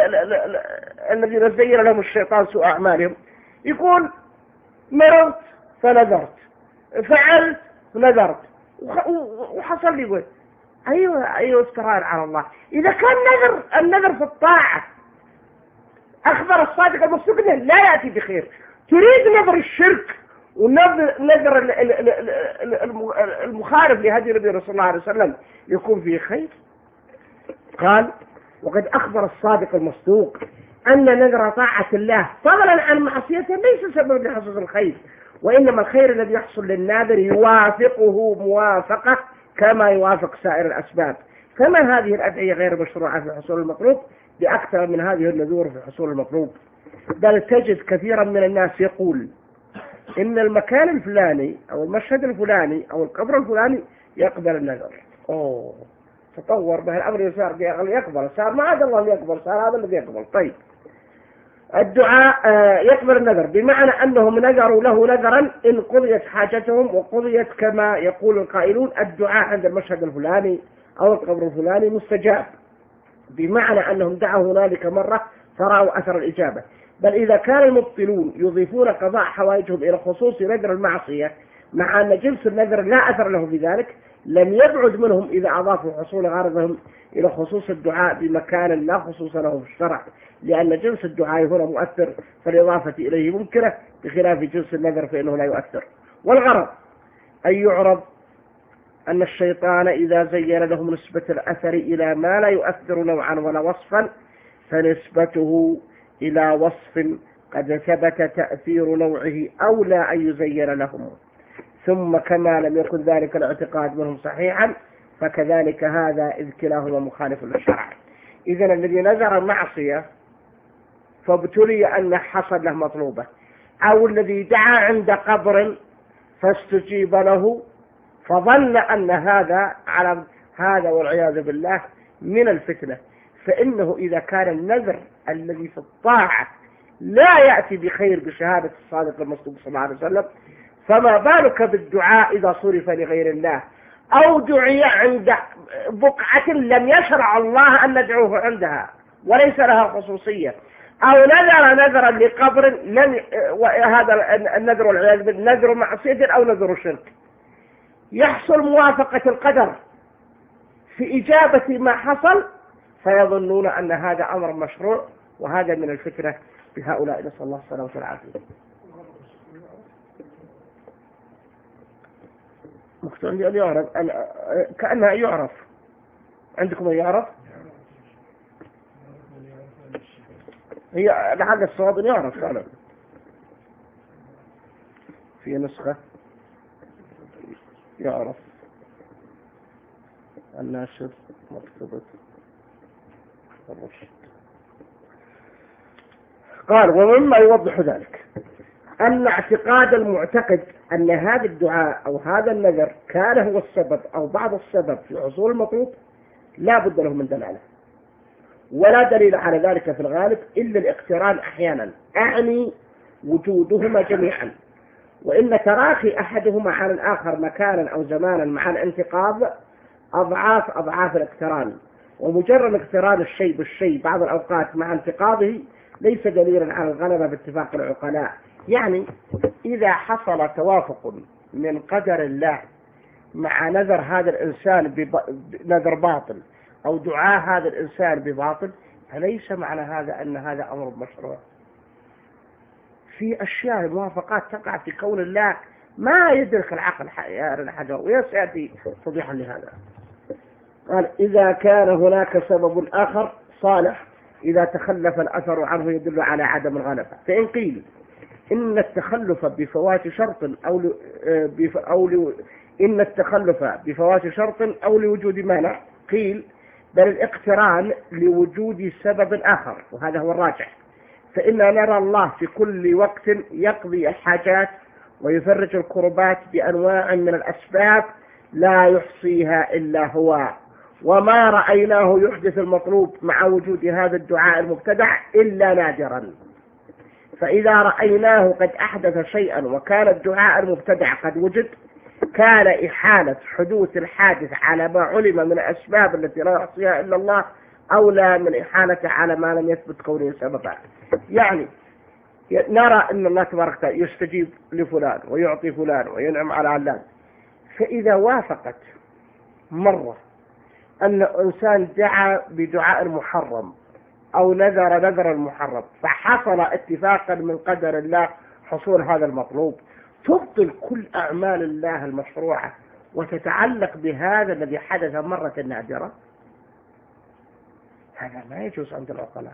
الذين زين لهم الشيطان سوء أعمالهم، يقول مرضت فنذرت، فعلت فنذرت، وحصل لي قول أيوة أيوة استرار على الله. إذا كان نذر النذر في الطاعة أخبر الصادق المصدوق لا يأتي بخير، تريد نذر الشرك ونذر المخالف لهدي النبي صلى الله عليه وسلم يكون فيه خير؟ قال وقد أخبر الصادق المصدوق أن نذر طاعة الله فضلا عن معصيته ليس سبب لحصول الخير، وإنما الخير الذي يحصل للناذر يوافقه موافقة كما يوافق سائر الأسباب. فما هذه الأدعية غير مشروعة في حصول المطلوب بأكثر من هذه النذور في حصول المطلوب؟ بل تجد كثيرا من الناس يقول إن المكان الفلاني أو المشهد الفلاني أو القبر الفلاني يقبل النذر. أوه تطور به الأمر يصير يقبل، صار ما عاد الله يقبل، صار هذا الذي يقبل. طيب الدعاء يقبل النذر بمعنى أنهم نذروا له نذرا إن قضيت حاجتهم، وقضيت كما يقول القائلون الدعاء عند المشهد الفلاني أو القبر الفلاني مستجاب، بمعنى أنهم دعوا هنالك مرة فرأوا أثر الإجابة. بل إذا كان المبطلون يضيفون قضاء حوائجهم إلى خصوص نذر المعصية مع أن جنس النذر لا أثر له في ذلك، لم يبعد منهم إذا أضافوا حصول غرضهم إلى خصوص الدعاء بمكان لا خصوص له في الشرع، لأن جنس الدعاء هنا مؤثر فالإضافة إليه ممكنة، بخلاف جنس النذر فإنه لا يؤثر. والغرض أن يعرض أن الشيطان إذا زين لهم نسبة الأثر إلى ما لا يؤثر نوعا ولا وصفا فنسبته إلى وصف قد ثبت تأثير نوعه أولى أن يزين لهم، ثم كما لم يكن ذلك الاعتقاد منهم صحيحا فكذلك هذا إذ كلاهما مخالف للشرع. إذن الذي نذر معصية فابتلي أن حصل له مطلوبة، أو الذي دعا عند قبر فاستجيب له فظن أن هذا على هذا والعياذ بالله من الفتنة، فإنه إذا كان النذر الذي في الطاعة لا يأتي بخير بشهادة الصادق المصدوق صلى الله عليه وسلم، فما بالك بالدعاء إذا صرف لغير الله، أو دعي عند بقعة لم يشرع الله أن ندعوه عندها وليس لها خصوصية، أو نذر نذرا لقبر لم وهذا النذر والعياذ بالله نذر معصية أو نذر شرك، يحصل موافقة القدر في إجابة ما حصل فيظنون أن هذا أمر مشروع، وهذا من الفتنة بهؤلاء، نسأل الله السلامة والعافية. مقتل أن يعرف كأنها يعرف عندكم أن يعرف، هي لحق الصواب أن يعرف فعلا في نسخة يعرف الناشر مكتوبة الرشد. قال ومما يوضح ذلك أن اعتقاد المعتقد أن هذا الدعاء أو هذا النذر كان هو السبب أو بعض السبب في حصول المطلوب لا بد له من دلالة، ولا دليل على ذلك في الغالب إلا الاقتران أحيانا، أعني وجودهما جميعا، وإن تراخي أحدهما على الآخر مكانا أو زمانا مع الانتقاض أضعاف أضعاف الاقتران، ومجرد اقتران الشيء بالشيء بعض الأوقات مع انتقاضه ليس دليلا على الغلبة باتفاق العقلاء. يعني إذا حصل توافق من قدر الله مع نذر هذا الإنسان بنذر باطل أو دعاء هذا الإنسان بباطل فليس معنى هذا أن هذا أمر مشروع. في أشياء موافقات تقع في كون الله ما يدرك العقل الحجر، ويسأتي توضيحا لهذا. قال إذا كان هناك سبب آخر صالح إذا تخلف الأثر عنه يدل على عدم الغلبة، فإن قيل إن التخلف بفوات شرط أو ل... بف... أو ل... إن التخلف بفوات شرط أو لوجود مانع، قيل بل الاقتران لوجود سبب آخر، وهذا هو الراجح، فإننا نرى الله في كل وقت يقضي الحاجات ويفرج الكربات بأنواع من الأسباب لا يحصيها إلا هو، وما رأيناه يحدث المطلوب مع وجود هذا الدعاء المبتدع إلا نادرا، فإذا رأيناه قد أحدث شيئا وكان الدعاء المبتدع قد وجد كان إحالة حدوث الحادث على ما علم من الأسباب التي لا يحصيها إلا الله أولى من إحالة على ما لم يثبت كونه سببا. يعني نرى أن الله تبارك وتعالى يستجيب لفلان ويعطي فلان وينعم على علان، فإذا وافقت مرة أن إنسان دعا بدعاء محرم أو نذر نذر المحرم فحصل اتفاقا من قدر الله حصول هذا المطلوب، تبطل كل أعمال الله المشروعة وتتعلق بهذا الذي حدث مرة نادرة. هذا ما يجوز عند العقلاء.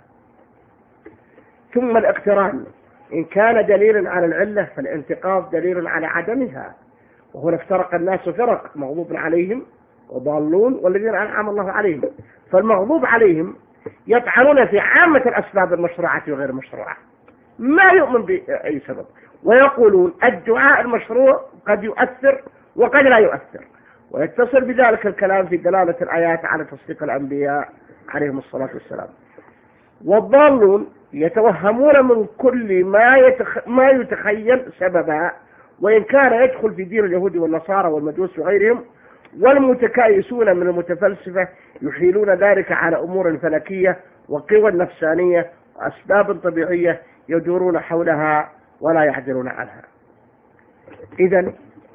ثم الاقتران إن كان دليلا على العلة فالانتقاض دليل على عدمها، وهنا افترق الناس فرق مغضوب عليهم وضالون والذين أنعم الله عليهم، فالمغضوب عليهم يطعنون في عامة الأسباب المشروعة وغير المشروعة ما يؤمن بأي سبب، ويقولون الدعاء المشروع قد يؤثر وقد لا يؤثر، ويتصل بذلك الكلام في دلالة الآيات على تصديق الأنبياء عليهم الصلاة والسلام. والضالون يتوهمون من كل ما, يتخ... ما يتخيل سببا، وإن كان يدخل في دين اليهود والنصارى والمجوس وغيرهم، والمتكايسون من المتفلسفة يحيلون ذلك على أمور فلكية وقوى نفسانية وأسباب طبيعية يدورون حولها ولا يعدلون عنها. إذن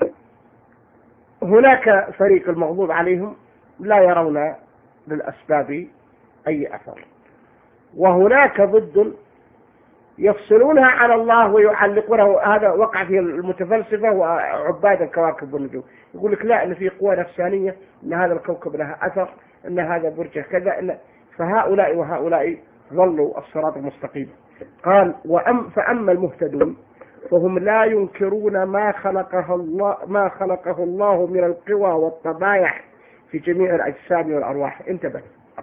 هناك فريق المغضوب عليهم لا يرون للأسباب أي أثر، وهناك ضد يفصلونها على الله ويعلقونه. هذا وقع في المتفلسفة وعباد الكواكب والنجوم، يقول لك لا، إن في قوة نفسانية، إن هذا الكوكب له أثر، إن هذا برج كذا، إن فهؤلاء وهؤلاء ظلوا الصراط المستقيم. قال وأم فأما المهتدون فهم لا ينكرون ما خلقه الله ما خلقه الله من القوى والطبائع في جميع الأجسام والأرواح. انتبه،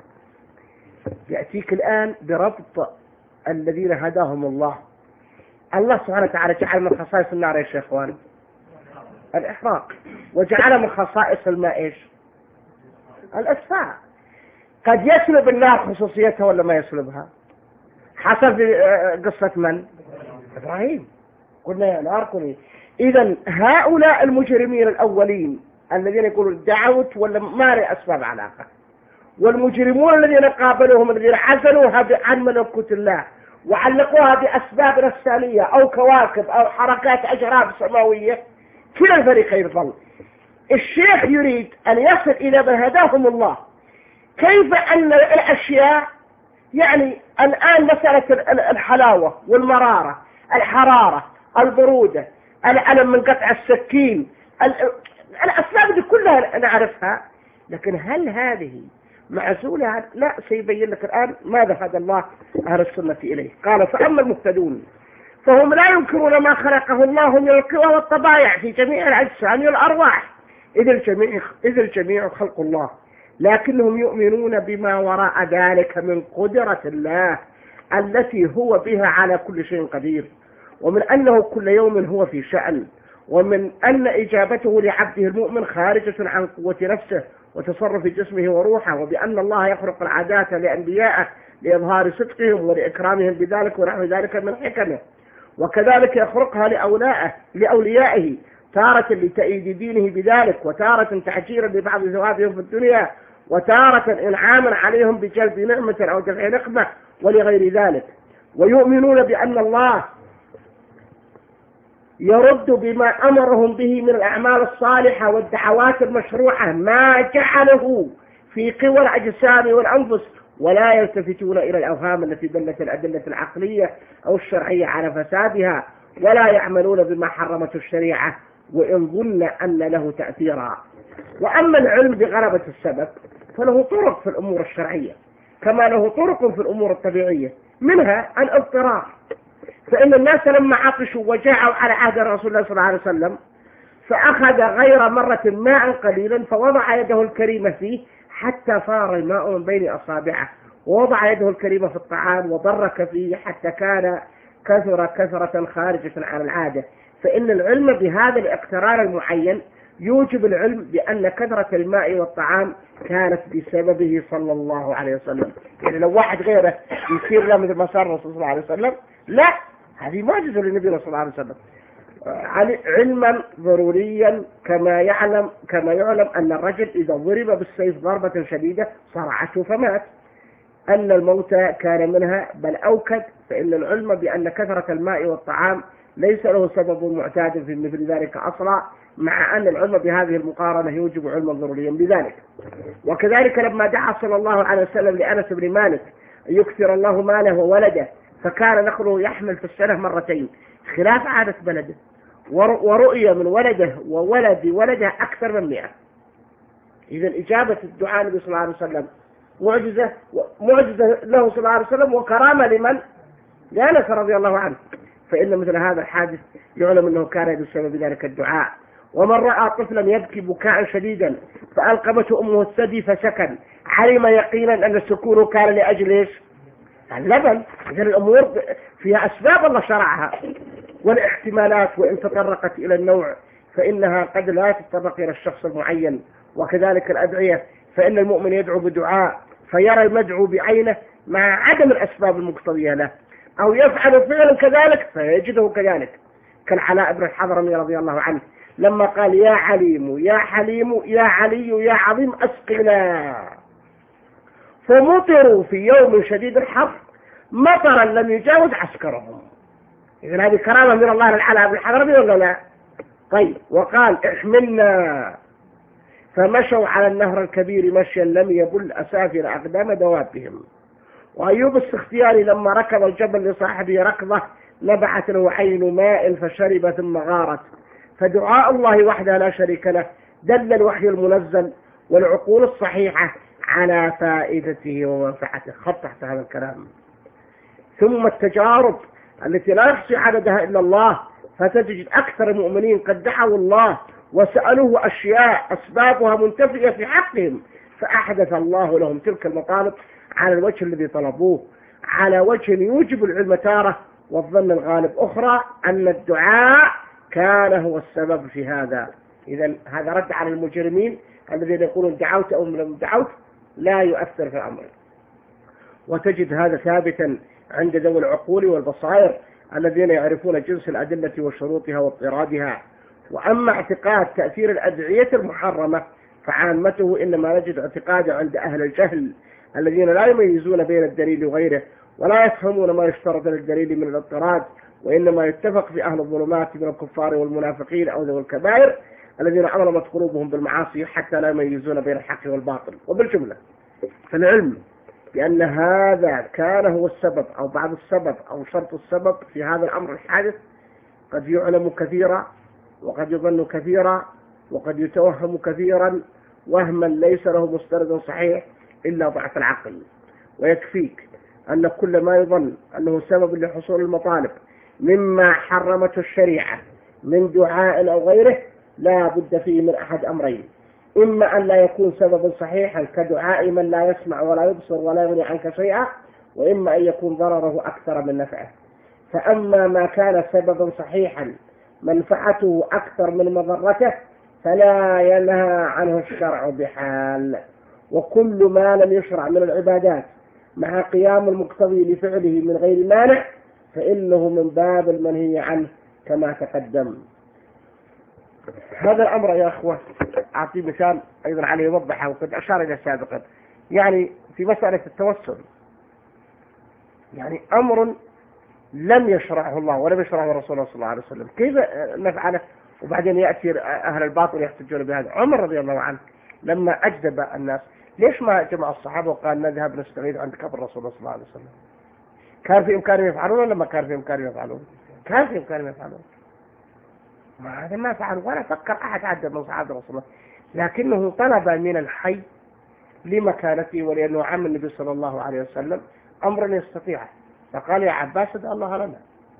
يأتيك الآن بربط الذين هداهم الله. الله سبحانه وتعالى جعل من خصائص النار يا اخوان الإحراق، وجعل من خصائص الماء ايش؟ الأسفاء. قد يسلب النار خصوصيتها ولا ما يسلبها؟ حصل في قصة من؟ إبراهيم، قلنا يا نار كوني. إذا هؤلاء المجرمين الأولين الذين يقولون دعوت ولا ما لي أسباب علاقة، والمجرمون الذين قابلوهم الذين عزلوها عن ملكوت الله وعلقوها بأسباب نفسانية أو كواكب أو حركات أجرام سماوية، كلا الفريقين ضل. الشيخ يريد أن يصل إلى ما هداهم الله، كيف أن الأشياء، يعني الآن مسألة الحلاوة والمرارة، الحرارة، البرودة، الألم من قطع السكين، الأسباب دي كلها نعرفها، لكن هل هذه معزولة؟ لا، سيبين لك الآن ماذا هدى الله أهل السنة إليه. قال فأما المهتدون فهم لا ينكرون ما خلقه الله من القوى والطبائع في جميع الأجسام والأرواح، إذ الجميع, إذ الجميع خلق الله، لكنهم يؤمنون بما وراء ذلك من قدرة الله التي هو بها على كل شيء قدير، ومن أنه كل يوم هو في شأن، ومن أن إجابته لعبده المؤمن خارجة عن قوة نفسه وتصرف جسمه وروحه، وبأن الله يخلق العادات لأنبيائه لإظهار صدقهم ولإكرامهم بذلك ونحو ذلك من حكمه، وكذلك يخلقها لأولائه لأوليائه تارة لتأييد دينه بذلك، وتارة تعجيرا لبعض ثوابهم في الدنيا، وتارة إنعاما عليهم بجلب نعمة أو دفع نقمة ولغير ذلك. ويؤمنون بأن الله يرد بما أمرهم به من الأعمال الصالحة والدعوات المشروعة ما جعله في قوى الأجسام والأنفس، ولا يلتفتون إلى الأوهام التي دلت الأدلة العقلية أو الشرعية على فسادها، ولا يعملون بما حرمته الشريعة وإن ظن أن له تأثيرا. وأما العلم بغلبة السبب فله طرق في الأمور الشرعية كما له طرق في الأمور الطبيعية، منها الاضطرار. فإن الناس لما عطشوا وجاعوا على عهد رسول الله صلى الله عليه وسلم فأخذ غير مرة ماء قليلا فوضع يده الكريمة فيه حتى صار الماء من بين أصابعه، ووضع يده الكريمة في الطعام وبرك فيه حتى كان كثر كثرة خارجة عن العادة. فإن العلم بهذا الاقترار المعين يوجب العلم بأن كثرة الماء والطعام كانت بسببه صلى الله عليه وسلم. يعني لو واحد غيره يصير له مثل ما صار الرسول صلى الله عليه وسلم، لا، هذه معجزة للنبي صلى الله عليه وسلم. علما ضروريا كما يعلم كما يعلم أن الرجل إذا ضرب بالسيف ضربة شديدة صرعته فمات، أن الموت كان منها بل أوكد. فإن العلم بأن كثرة الماء والطعام ليس له سبب معتاد في مثل ذلك أصلا، مع أن العلم بهذه المقارنة يوجب علما ضروريا بذلك. وكذلك لما دعا صلى الله عليه وسلم لأنس بن مالك أن يكثر الله ماله وولده، فكان نخله يحمل في السنة مرتين خلاف عادة بلده، ورؤية من ولده وولد ولده أكثر من مئة. إذا إجابة الدعاء النبي صلى الله عليه وسلم معجزة معجزة له صلى الله عليه وسلم وكرامة لمن؟ لأنس رضي الله عنه. فإن مثل هذا الحادث يعلم أنه كان بسبب ذلك الدعاء. ومن رأى طفلا يبكي بكاء شديدا فألقمته أمه الثدي فسكن، علم يقينا أن السكون كان لأجل إيش؟ اللبن. إذن الأمور فيها أسباب الله شرعها، والاحتمالات وإن تطرقت إلى النوع فإنها قد لا تتطرق إلى الشخص المعين. وكذلك الأدعية، فإن المؤمن يدعو بدعاء فيرى المدعو بعينه مع عدم الأسباب المقتضية له، أو يفعل فعلا كذلك فيجده كذلك، كالعلاء بن الحضرمي رضي الله عنه لما قال يا عليم يا حليم يا علي يا عظيم أسقنا، فمطروا في يوم شديد الحر مطرا لم يجاوز عسكرهم. إذن هذه كرامة من الله للعلاء بن الحضرمي ولا لا؟ طيب. وقال احملنا، فمشوا على النهر الكبير مشيا لم يبل أسافل أقدام دوابهم. وأيوب السختياني لما ركض الجبل لصاحبه ركضة نبعت له عين ماء فشرب ثم غارت. فدعاء الله وحده لا شريك له دل الوحي المنزل والعقول الصحيحة على فائدته ومنفعته. خط تحت هذا الكلام. ثم التجارب التي لا يحصي عددها إلا الله، فتجد أكثر المؤمنين قد دعوا الله وسألوه أشياء أسبابها منتفية في حقهم، فأحدث الله لهم تلك المطالب على الوجه الذي طلبوه، على وجه يوجب العلم تارة والظن الغالب أخرى، أن الدعاء كان هو السبب في هذا. إذا هذا رد على المجرمين الذين يقولون دعوت أو لم دعوت، لا يؤثر في الأمر. وتجد هذا ثابتا عند ذوي العقول والبصائر الذين يعرفون جنس الأدلة وشروطها واضطرادها. وأما اعتقاد تأثير الأدعية المحرمة فعامته إنما نجد اعتقاد عند أهل الجهل الذين لا يميزون بين الدليل وغيره، ولا يفهمون ما يشترط للدليل من الاضطراد، وإنما يتفق في أهل الظلمات من الكفار والمنافقين أو ذوي الكبائر الذين عظمت قلوبهم بالمعاصي حتى لا يميزون بين الحق والباطل. وبالجملة فالعلم بأن هذا كان هو السبب أو بعض السبب أو شرط السبب في هذا الأمر الحادث قد يعلم كثيرا، وقد يظن كثيرا، وقد يتوهم كثيرا وهما ليس له مستند صحيح إلا ضعف العقل. ويكفيك أن كل ما يظن أنه سبب لحصول المطالب مما حرمته الشريعة من دعاء أو غيره لا بد فيه من أحد أمرين: إما أن لا يكون سببا صحيحا كدعاء من لا يسمع ولا يبصر ولا يغني عنك شيئا، وإما أن يكون ضرره أكثر من نفعه. فأما ما كان سببا صحيحا منفعته أكثر من مضرته فلا ينهى عنه الشرع بحال. وكل ما لم يشرع من العبادات مع قيام المقتضي لفعله من غير مانع فإنه من باب المنهي عنه كما تقدم. هذا الأمر يا أخوة أعطي مثال أيضا عليه يوضحه وقد أشار إلى سابقا، يعني في مسألة التوسل، يعني أمر لم يشرعه الله ولم يشرعه الرسول صلى الله عليه وسلم، كيف نفعله؟ وبعدين يأتي أهل الباطل يحتجون بهذا. عمر رضي الله عنه لما أجدب الناس ليش ما جمع الصحابة وقال نذهب نستغيث عند قبر الرسول صلى الله عليه وسلم؟ كان في إمكانهم يفعلون ولا ما كان في إمكانهم يفعلون؟ كان في إمكانهم يفعلون. ما هذا ما فعل ولا فكر أحد عدد من صحابة رسول الله، لكنه طلب من الحي لمكانته ولأنه عم النبي صلى الله عليه وسلم أمرا يستطيعه، فقال يا عباس ادع الله لنا.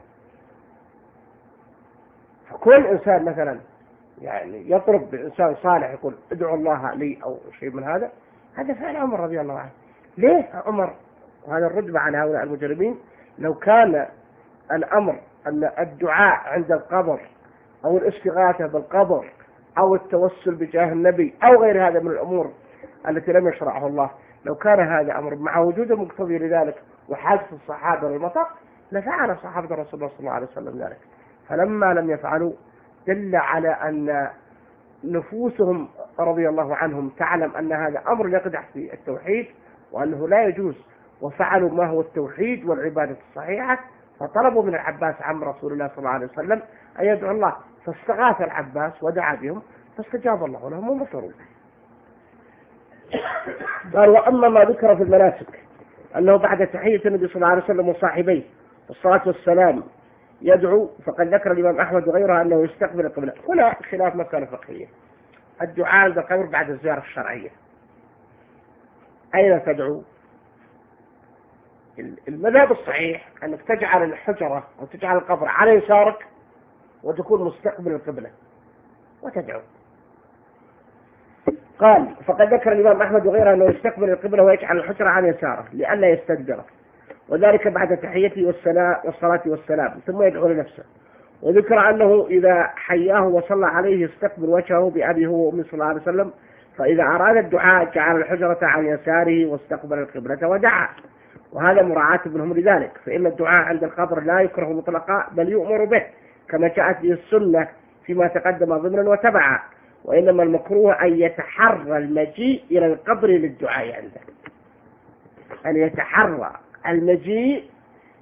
فكل إنسان مثلا يعني يطلب إنسان صالح يقول ادعو الله لي أو شيء من هذا، هذا فعل عمر رضي الله عنه. ليه عمر وهذا الرتبة عن هؤلاء المجرمين؟ لو كان الأمر أن الدعاء عند القبر أو الاستغاثة بالقبر أو التوسل بجاه النبي أو غير هذا من الأمور التي لم يشرعه الله، لو كان هذا أمر مع وجود المقتضي لذلك وحاجة الصحابة للمطر لفعل صحابة رسول الله صلى الله عليه وسلم ذلك. فلما لم يفعلوا دل على أن نفوسهم رضي الله عنهم تعلم أن هذا أمر يقدح في التوحيد وأنه لا يجوز، وفعلوا ما هو التوحيد والعبادة الصحيحة، فطلبوا من العباس عم رسول الله صلى الله عليه وسلم أن يدعو الله، فاستغاث العباس ودعا بهم فاستجاب الله لهم ومطروا. قال وأما ما ذكر في المناسك أنه بعد تحية النبي صلى الله عليه وسلم وصاحبيه والصلاة والسلام يدعو، فقد ذكر الإمام أحمد وغيره أنه يستقبل القبلة. هنا خلاف مسألة فقهية: الدعاء عند القبر بعد الزيارة الشرعية أين تدعو؟ المذهب الصحيح أنك تجعل الحجرة أو تجعل القبر على يسارك وتكون مستقبل القبلة وتدعو. قال فقد ذكر الإمام أحمد وغيره أنه يستقبل القبلة ويجعل الحجرة على يساره لئلا يستدبره، وذلك بعد تحيته والصلاة والسلام، ثم يدعو لنفسه. وذكر أنه إذا حياه وصلى عليه يستقبل وجهه بأبيه وأمه صلى الله عليه وسلم، فإذا أراد الدعاء جعل الحجرة عن يساره واستقبل القبلة ودعا، وهذا مراعاة منهم لذلك، فإن الدعاء عند القبر لا يكره مطلقا بل يؤمر به كما جاءت به السنة فيما تقدم ضمنا وتبعا، وإنما المكروه أن يتحرى المجيء إلى القبر للدعاء عنده، أن يتحرى المجيء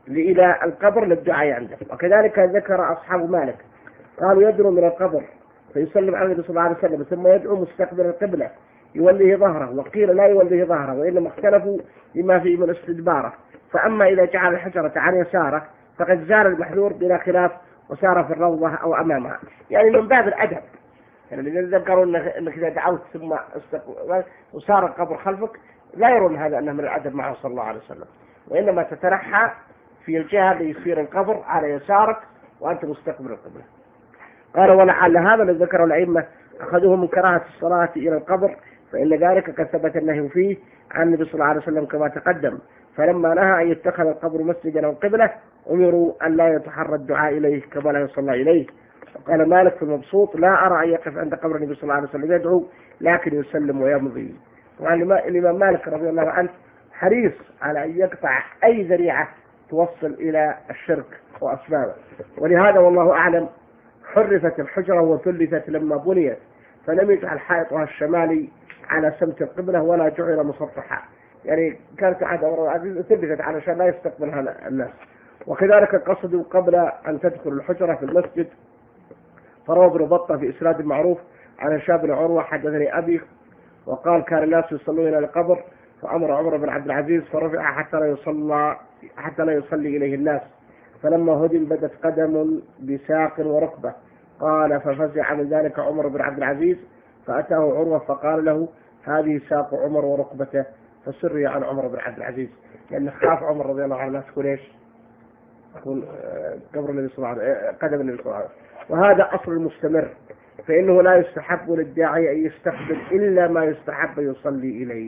إلى القبر للدعاء عنده. وكذلك ذكر أصحاب مالك قالوا يدنو من القبر فيسلم على النبي صلى الله عليه وسلم ثم يدعو مستقبل القبلة يوليه ظهره، وقيل لا يوليه ظهره وإنما اختلفوا لما فيه من استدباره. فأما إذا جعل الحجرة عن يساره فقد زال المحذور بلا خلاف وسار في الروضة أو أمامها، يعني من باب الأدب. يعني إذا ذكروا أنك إذا دعوت ثم وسار القبر خلفك لا يرون هذا أنه من الأدب معه صلى الله عليه وسلم، وإنما تتنحى في الجهة اللي يصير القبر على يسارك وأنت مستقبل القبلة. قال ولعل هذا الذي ذكره الأئمة أخذوه من كراهة الصلاة إلى القبر، فإن ذلك قد ثبت النهي فيه عن النبي صلى الله عليه وسلم كما تقدم، فلما نهى أن يتخذ القبر مسجدا أو قبلة أمروا أن لا يتحرى الدعاء إليه كما لا يصلى إليه. قال مالك في المبسوط لا أرى أن يقف عند قبر النبي صلى الله عليه وسلم يدعو لكن يسلم ويمضي. والإمام مالك رضي الله عنه حريص على أن يقطع أي ذريعة توصل إلى الشرك وأسبابه، ولهذا والله أعلم حرفت الحجرة وثلثت لما بنيت، فلم يجعل حائطها الشمالي على سمت القبلة ولا جعل مسطحا، يعني كانت عادة ثلثت علشان لا يستقبلها الناس. وكذلك القصد قبل أن تدخل الحجرة في المسجد، فروى ابن بطة في إسناد معروف عن شاب بن عروة حدثني أبي وقال كان الناس يصلون إلى القبر فأمر عمر بن عبد العزيز فرفع حتى لا يصلى حتى لا يصلي إليه الناس، فلما هدم بدت قدم بساق وركبة. قال ففزع من ذلك عمر بن عبد العزيز فأتاه عروة فقال له هذه ساق عمر وركبته، فسري عن عمر بن عبد العزيز لأن خاف عمر رضي الله عنه تكون إيش تكون قبر النبي صلى الله عليه وسلم قدم النبي صلى الله عليه وسلم. وهذا أصل المستمر، فإنه لا يستحب للداعي أن يستقبل إلا ما يستحب يصلي إليه.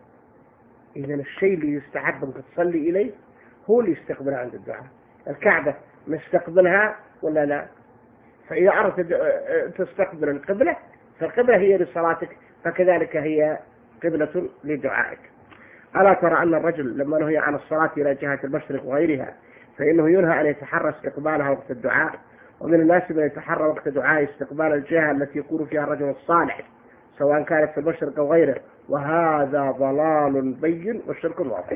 إذن الشيء اللي يستحب أنك تصلي إليه هو اللي يستقبلها عند الدعاء. الكعبة نستقبلها ولا لا؟ فإذا أردت تستقبل القبلة فالقبلة هي لصلاتك، فكذلك هي قبلة لدعائك. ألا ترى أن الرجل لما نهي عن الصلاة إلى جهة المشرق وغيرها فإنه ينهى أن يتحرى استقبالها وقت الدعاء، ومن الناس من يتحرى وقت دعاء استقبال الجهة التي يكون فيها الرجل الصالح سواء كانت في المشرق أو غيره، وهذا ضلال بين والشرك واضح.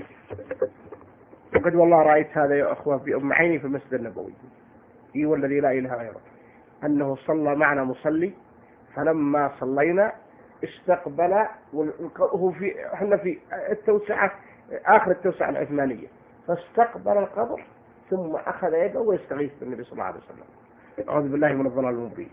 وقد والله رأيت هذا يا أخوة بأم عيني في المسجد النبوي، هي والذي لا إله غيره، أنه صلى معنا مصلي فلما صلينا استقبل وهو في احنا في التوسعة آخر التوسعة العثمانية، فاستقبل القبر ثم أخذ يده ويستغيث بالنبي صلى الله عليه وسلم. أعوذ بالله من الضلال المبين.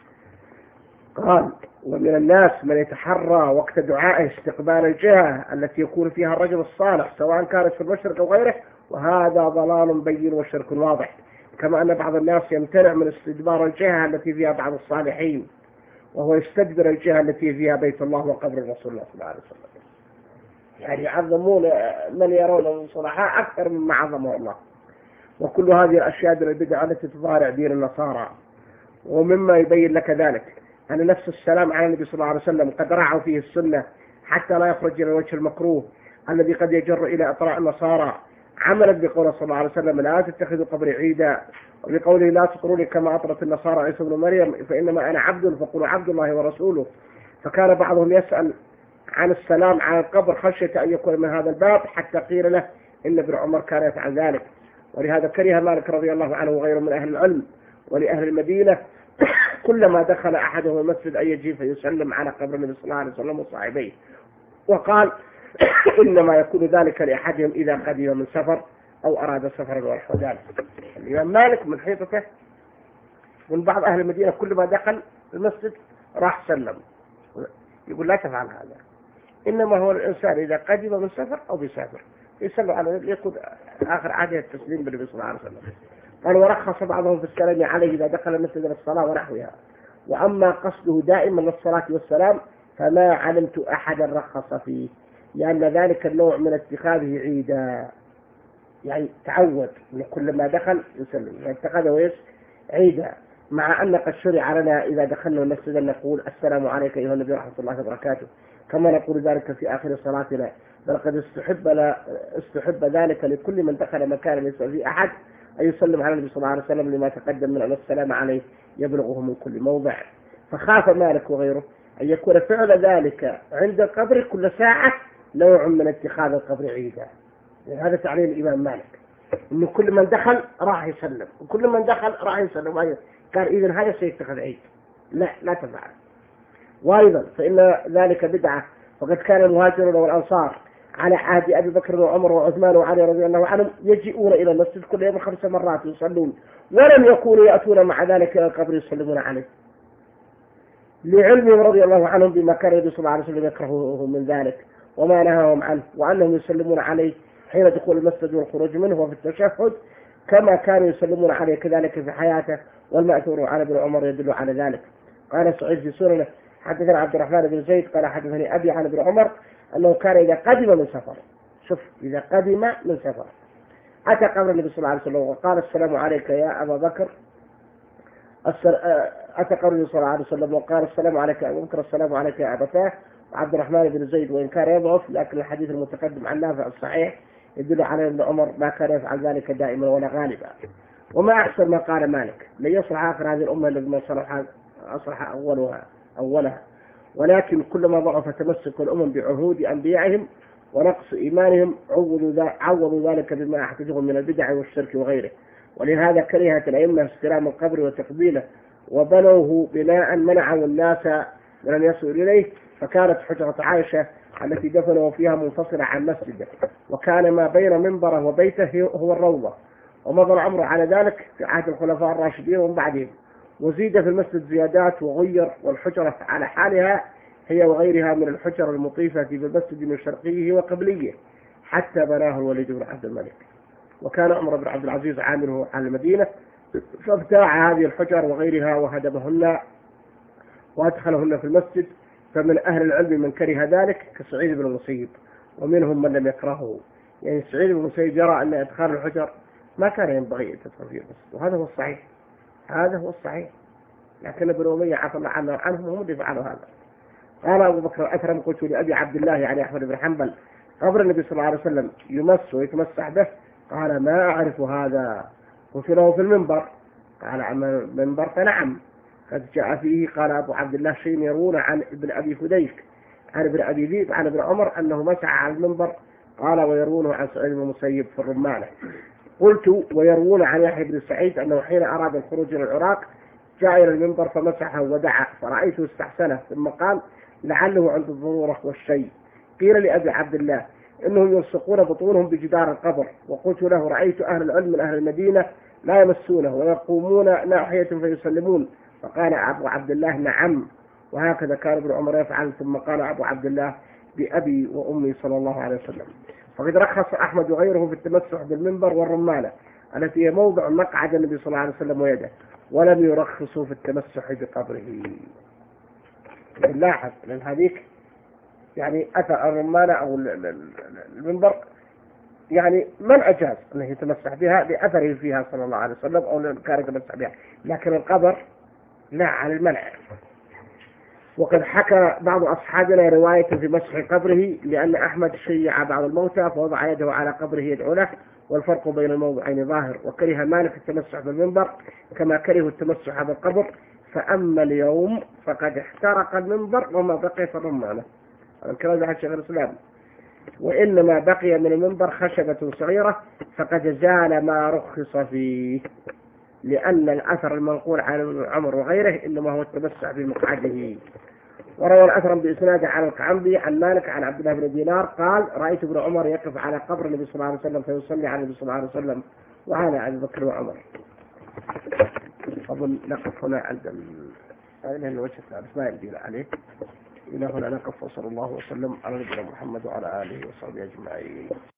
قال ومن الناس من يتحرى وقت دعائه استقبال الجهة التي يكون فيها الرجل الصالح سواء كانت في المشرق أو غيره، وهذا ضلال بين وشرك واضح. كما أن بعض الناس يمتنع من استدبار الجهة التي فيها بعض الصالحين، وهو يستدبر الجهة التي فيها بيت الله وقبر الرسول الله صلى الله عليه وسلم. يعني يعظمون من يرون من صلحاء أكثر مما عظمه الله. وكل هذه الأشياء من البدع التي تظاهر دين النصارى. ومما يبين لك ذلك أن نفس السلام على النبي صلى الله عليه وسلم قد رعوا فيه السنة حتى لا يخرج إلى الوجه المكروه الذي قد يجر إلى أطراء النصارى، عملا بقول صلى الله عليه وسلم لا تتخذوا قبري عيدا، وبقوله لا تطروني كما أطرت النصارى عيسى بن مريم فإنما أنا عبد فقولوا عبد الله ورسوله. فكان بعضهم يسأل عن السلام على القبر خشية أن يكون من هذا الباب، حتى قيل له إن ابن عمر كان يفعل ذلك. ولهذا كره مالك رضي الله عنه وغيره من أهل العلم ولأهل المدينة كلما دخل أحدهم المسجد أن يجي فيسلم على قبر النبي صلى الله عليه وسلم وصاحبيه. وقال إنما يكون ذلك لأحدهم إذا قدم من سفر أو أراد سفرا ونحو ذلك. الإمام مالك من حيطته من بعض أهل المدينة كلما دخل المسجد راح سلم، يقول لا تفعل هذا، إنما هو الإنسان إذا قدم من سفر أو بسافر يسلم على يكون آخر عهده التسليم بالنبي صلى الله عليه وسلم. قال ورخص بعضهم في السلام عليه إذا دخل المسجد للصلاة ونحوها. وأما قصده دائما للصلاة والسلام فما علمت أحدا رخص فيه، لأن ذلك النوع من اتخاذه عيدا، يعني تعود من كل ما دخل يسلم، يعني اتخذه ايش عيدا. مع أن قد شرع لنا إذا دخلنا المسجد أن نقول السلام عليك أيها النبي ورحمة الله وبركاته كما نقول ذلك في آخر صلاتنا، بل قد استحب, لا استحب ذلك لكل من دخل مكان ليس فيه أحد أن يسلم على النبي صلى الله عليه وسلم لما تقدم من أن السلام عليه يبلغه من كل موضع. فخاف مالك وغيره أن يكون فعل ذلك عند القبر كل ساعة نوع من اتخاذ القبر عيدا، يعني هذا تعليل الإمام مالك. إنه كل من دخل راح يسلم وكل من دخل راح يسلم. قال إذن هذا سيتخذ عيد. لا لا تفعل. وأيضا فإن ذلك بدعة، وقد كان المهاجرون والأنصار على عهد أبي بكر وعمر وعثمان وعلي رضي الله عنهم يجيئون إلى المسجد كل يوم خمس مرات يصلون، ولم يكونوا يأتون مع ذلك إلى القبر يسلمون عليه، لعلمهم رضي الله عنهم بما كان النبي صلى الله عليه وسلم يكرهه من ذلك وما نهاهم عنه، وأنهم يسلمون عليه حين دخول المسجد والخروج منه وفي التشهد كما كانوا يسلمون عليه كذلك في حياته، والمأثور عن ابن عمر يدل على ذلك. قال سعيد في سننه حدثنا عبد الرحمن بن زيد قال حدثني أبي عن ابن عمر أنه كان إذا قدم من سفر، شوف إذا قدم من سفر أتى قبر النبي صلى الله عليه وسلم وقال السلام عليك يا أبا بكر، أتى قبر النبي صلى الله عليه وسلم وقال السلام عليك يا أبا بكر السلام عليك يا أبتاه. وعبد الرحمن بن زيد وإن كان يضعف لكن الحديث المتقدم عن نافع الصحيح يدل على ابن عمر ما كان يفعل ذلك دائما ولا غالبا. وما أحسن ما قال مالك لن يصلح آخر هذه الأمة الذي ما صلح أصلح أولها أولها ولكن كلما ضعف تمسك الأمم بعهود أنبيائهم ونقص إيمانهم عوضوا ذلك بما أحدثهم من البدع والشرك وغيره. ولهذا كرهت الأئمة استلام القبر وتقبيله وبنوه بناء منعوا الناس من أن يصلوا إليه، فكانت حجرة عائشة التي دفنوا فيها منفصلة عن مسجده، وكان ما بين منبره وبيته هو الروضة، ومضى الأمر على ذلك في عهد الخلفاء الراشدين ومن بعدهم، وزيد في المسجد زيادات وغير، والحجرة على حالها هي وغيرها من الحجر المطيفة في المسجد من شرقيه وقبليه حتى بناه الوليد بن عبد الملك. وكان عمر بن عبد العزيز عامله على المدينة فابتاع هذه الحجر وغيرها وهدمهن وأدخلهن في المسجد. فمن أهل العلم من كره ذلك كسعيد بن المسيب، ومنهم من لم يكرهه. يعني سعيد بن المسيب يرى أن إدخال الحجر ما كان ينبغي أن تدخل فيه المسجد، وهذا هو الصحيح، هذا هو الصحيح. لكن ابن أمية عفى الله عنه عنهم هم اللي فعلوا هذا. قال أبو بكر الأثرم قلت لأبي عبد الله يعني أحمد بن حنبل قبر النبي صلى الله عليه وسلم يمس ويتمسح به؟ قال ما أعرف هذا. قلت له في المنبر؟ قال عن المنبر فنعم قد جاء فيه. قال أبو عبد الله شيء يرون عن ابن أبي فديك عن ابن أبي ذئب عن ابن عمر أنه مسح على المنبر. قال ويرونه عن سعيد بن المسيب في الرمانة. قلت ويرون عن يحيى بن سعيد أنه حين أراد الخروج إلى العراق جاء إلى المنبر فمسحه ودعا فرأيته استحسنه ثم قال لعله عند الضرورة والشيء. قيل لأبي عبد الله إنهم يلصقون بطونهم بجدار القبر، وقلت له رأيت أهل العلم من أهل المدينة لا يمسونه ويقومون ناحية فيسلمون. فقال أبو عبد الله نعم وهكذا كان ابن عمر يفعل. ثم قال أبو عبد الله بأبي وأمي صلى الله عليه وسلم. فقد رخص أحمد وغيره في التمسح بالمنبر والرمانة التي هي موضع مقعد النبي صلى الله عليه وسلم ويده، ولم يرخصوا في التمسح بقبره. لاحظ لأن هذيك يعني أثر الرمانة أو المنبر يعني من أجاز أنه يتمسح بها لأثره فيها صلى الله عليه وسلم أو كان يتمسح بها، لكن القبر لا على المنع. وقد حكى بعض أصحابنا رواية في مسح قبره لأن أحمد شيع بعض الموتى فوضع يده على قبره يدعو له، والفرق بين الموضعين ظاهر. وكره مالك التمسح بالمنبر كما كره التمسح بالقبر. فأما اليوم فقد احترق المنبر وما بقي في الرمانة. الكلام عن شيخ الإسلام. وإنما بقي من المنبر خشبة صغيرة فقد زال ما رخص فيه، لأن الأثر المنقول عن عمر وغيره إنما هو التمسح بمقعده. وروى الأثر بإسناده على القعنبي عن مالك عن عبد الله بن دينار قال رأيت ابن عمر يقف على قبر النبي صلى الله عليه وسلم فيصلي على النبي صلى الله عليه وسلم وعلى أبي بكر وعمر. أظن نقف هنا عند لأن وجه الأسماء الدين عليه. إلى هنا نقف وصلى الله وسلم على نبينا محمد وعلى آله وصحبه أجمعين.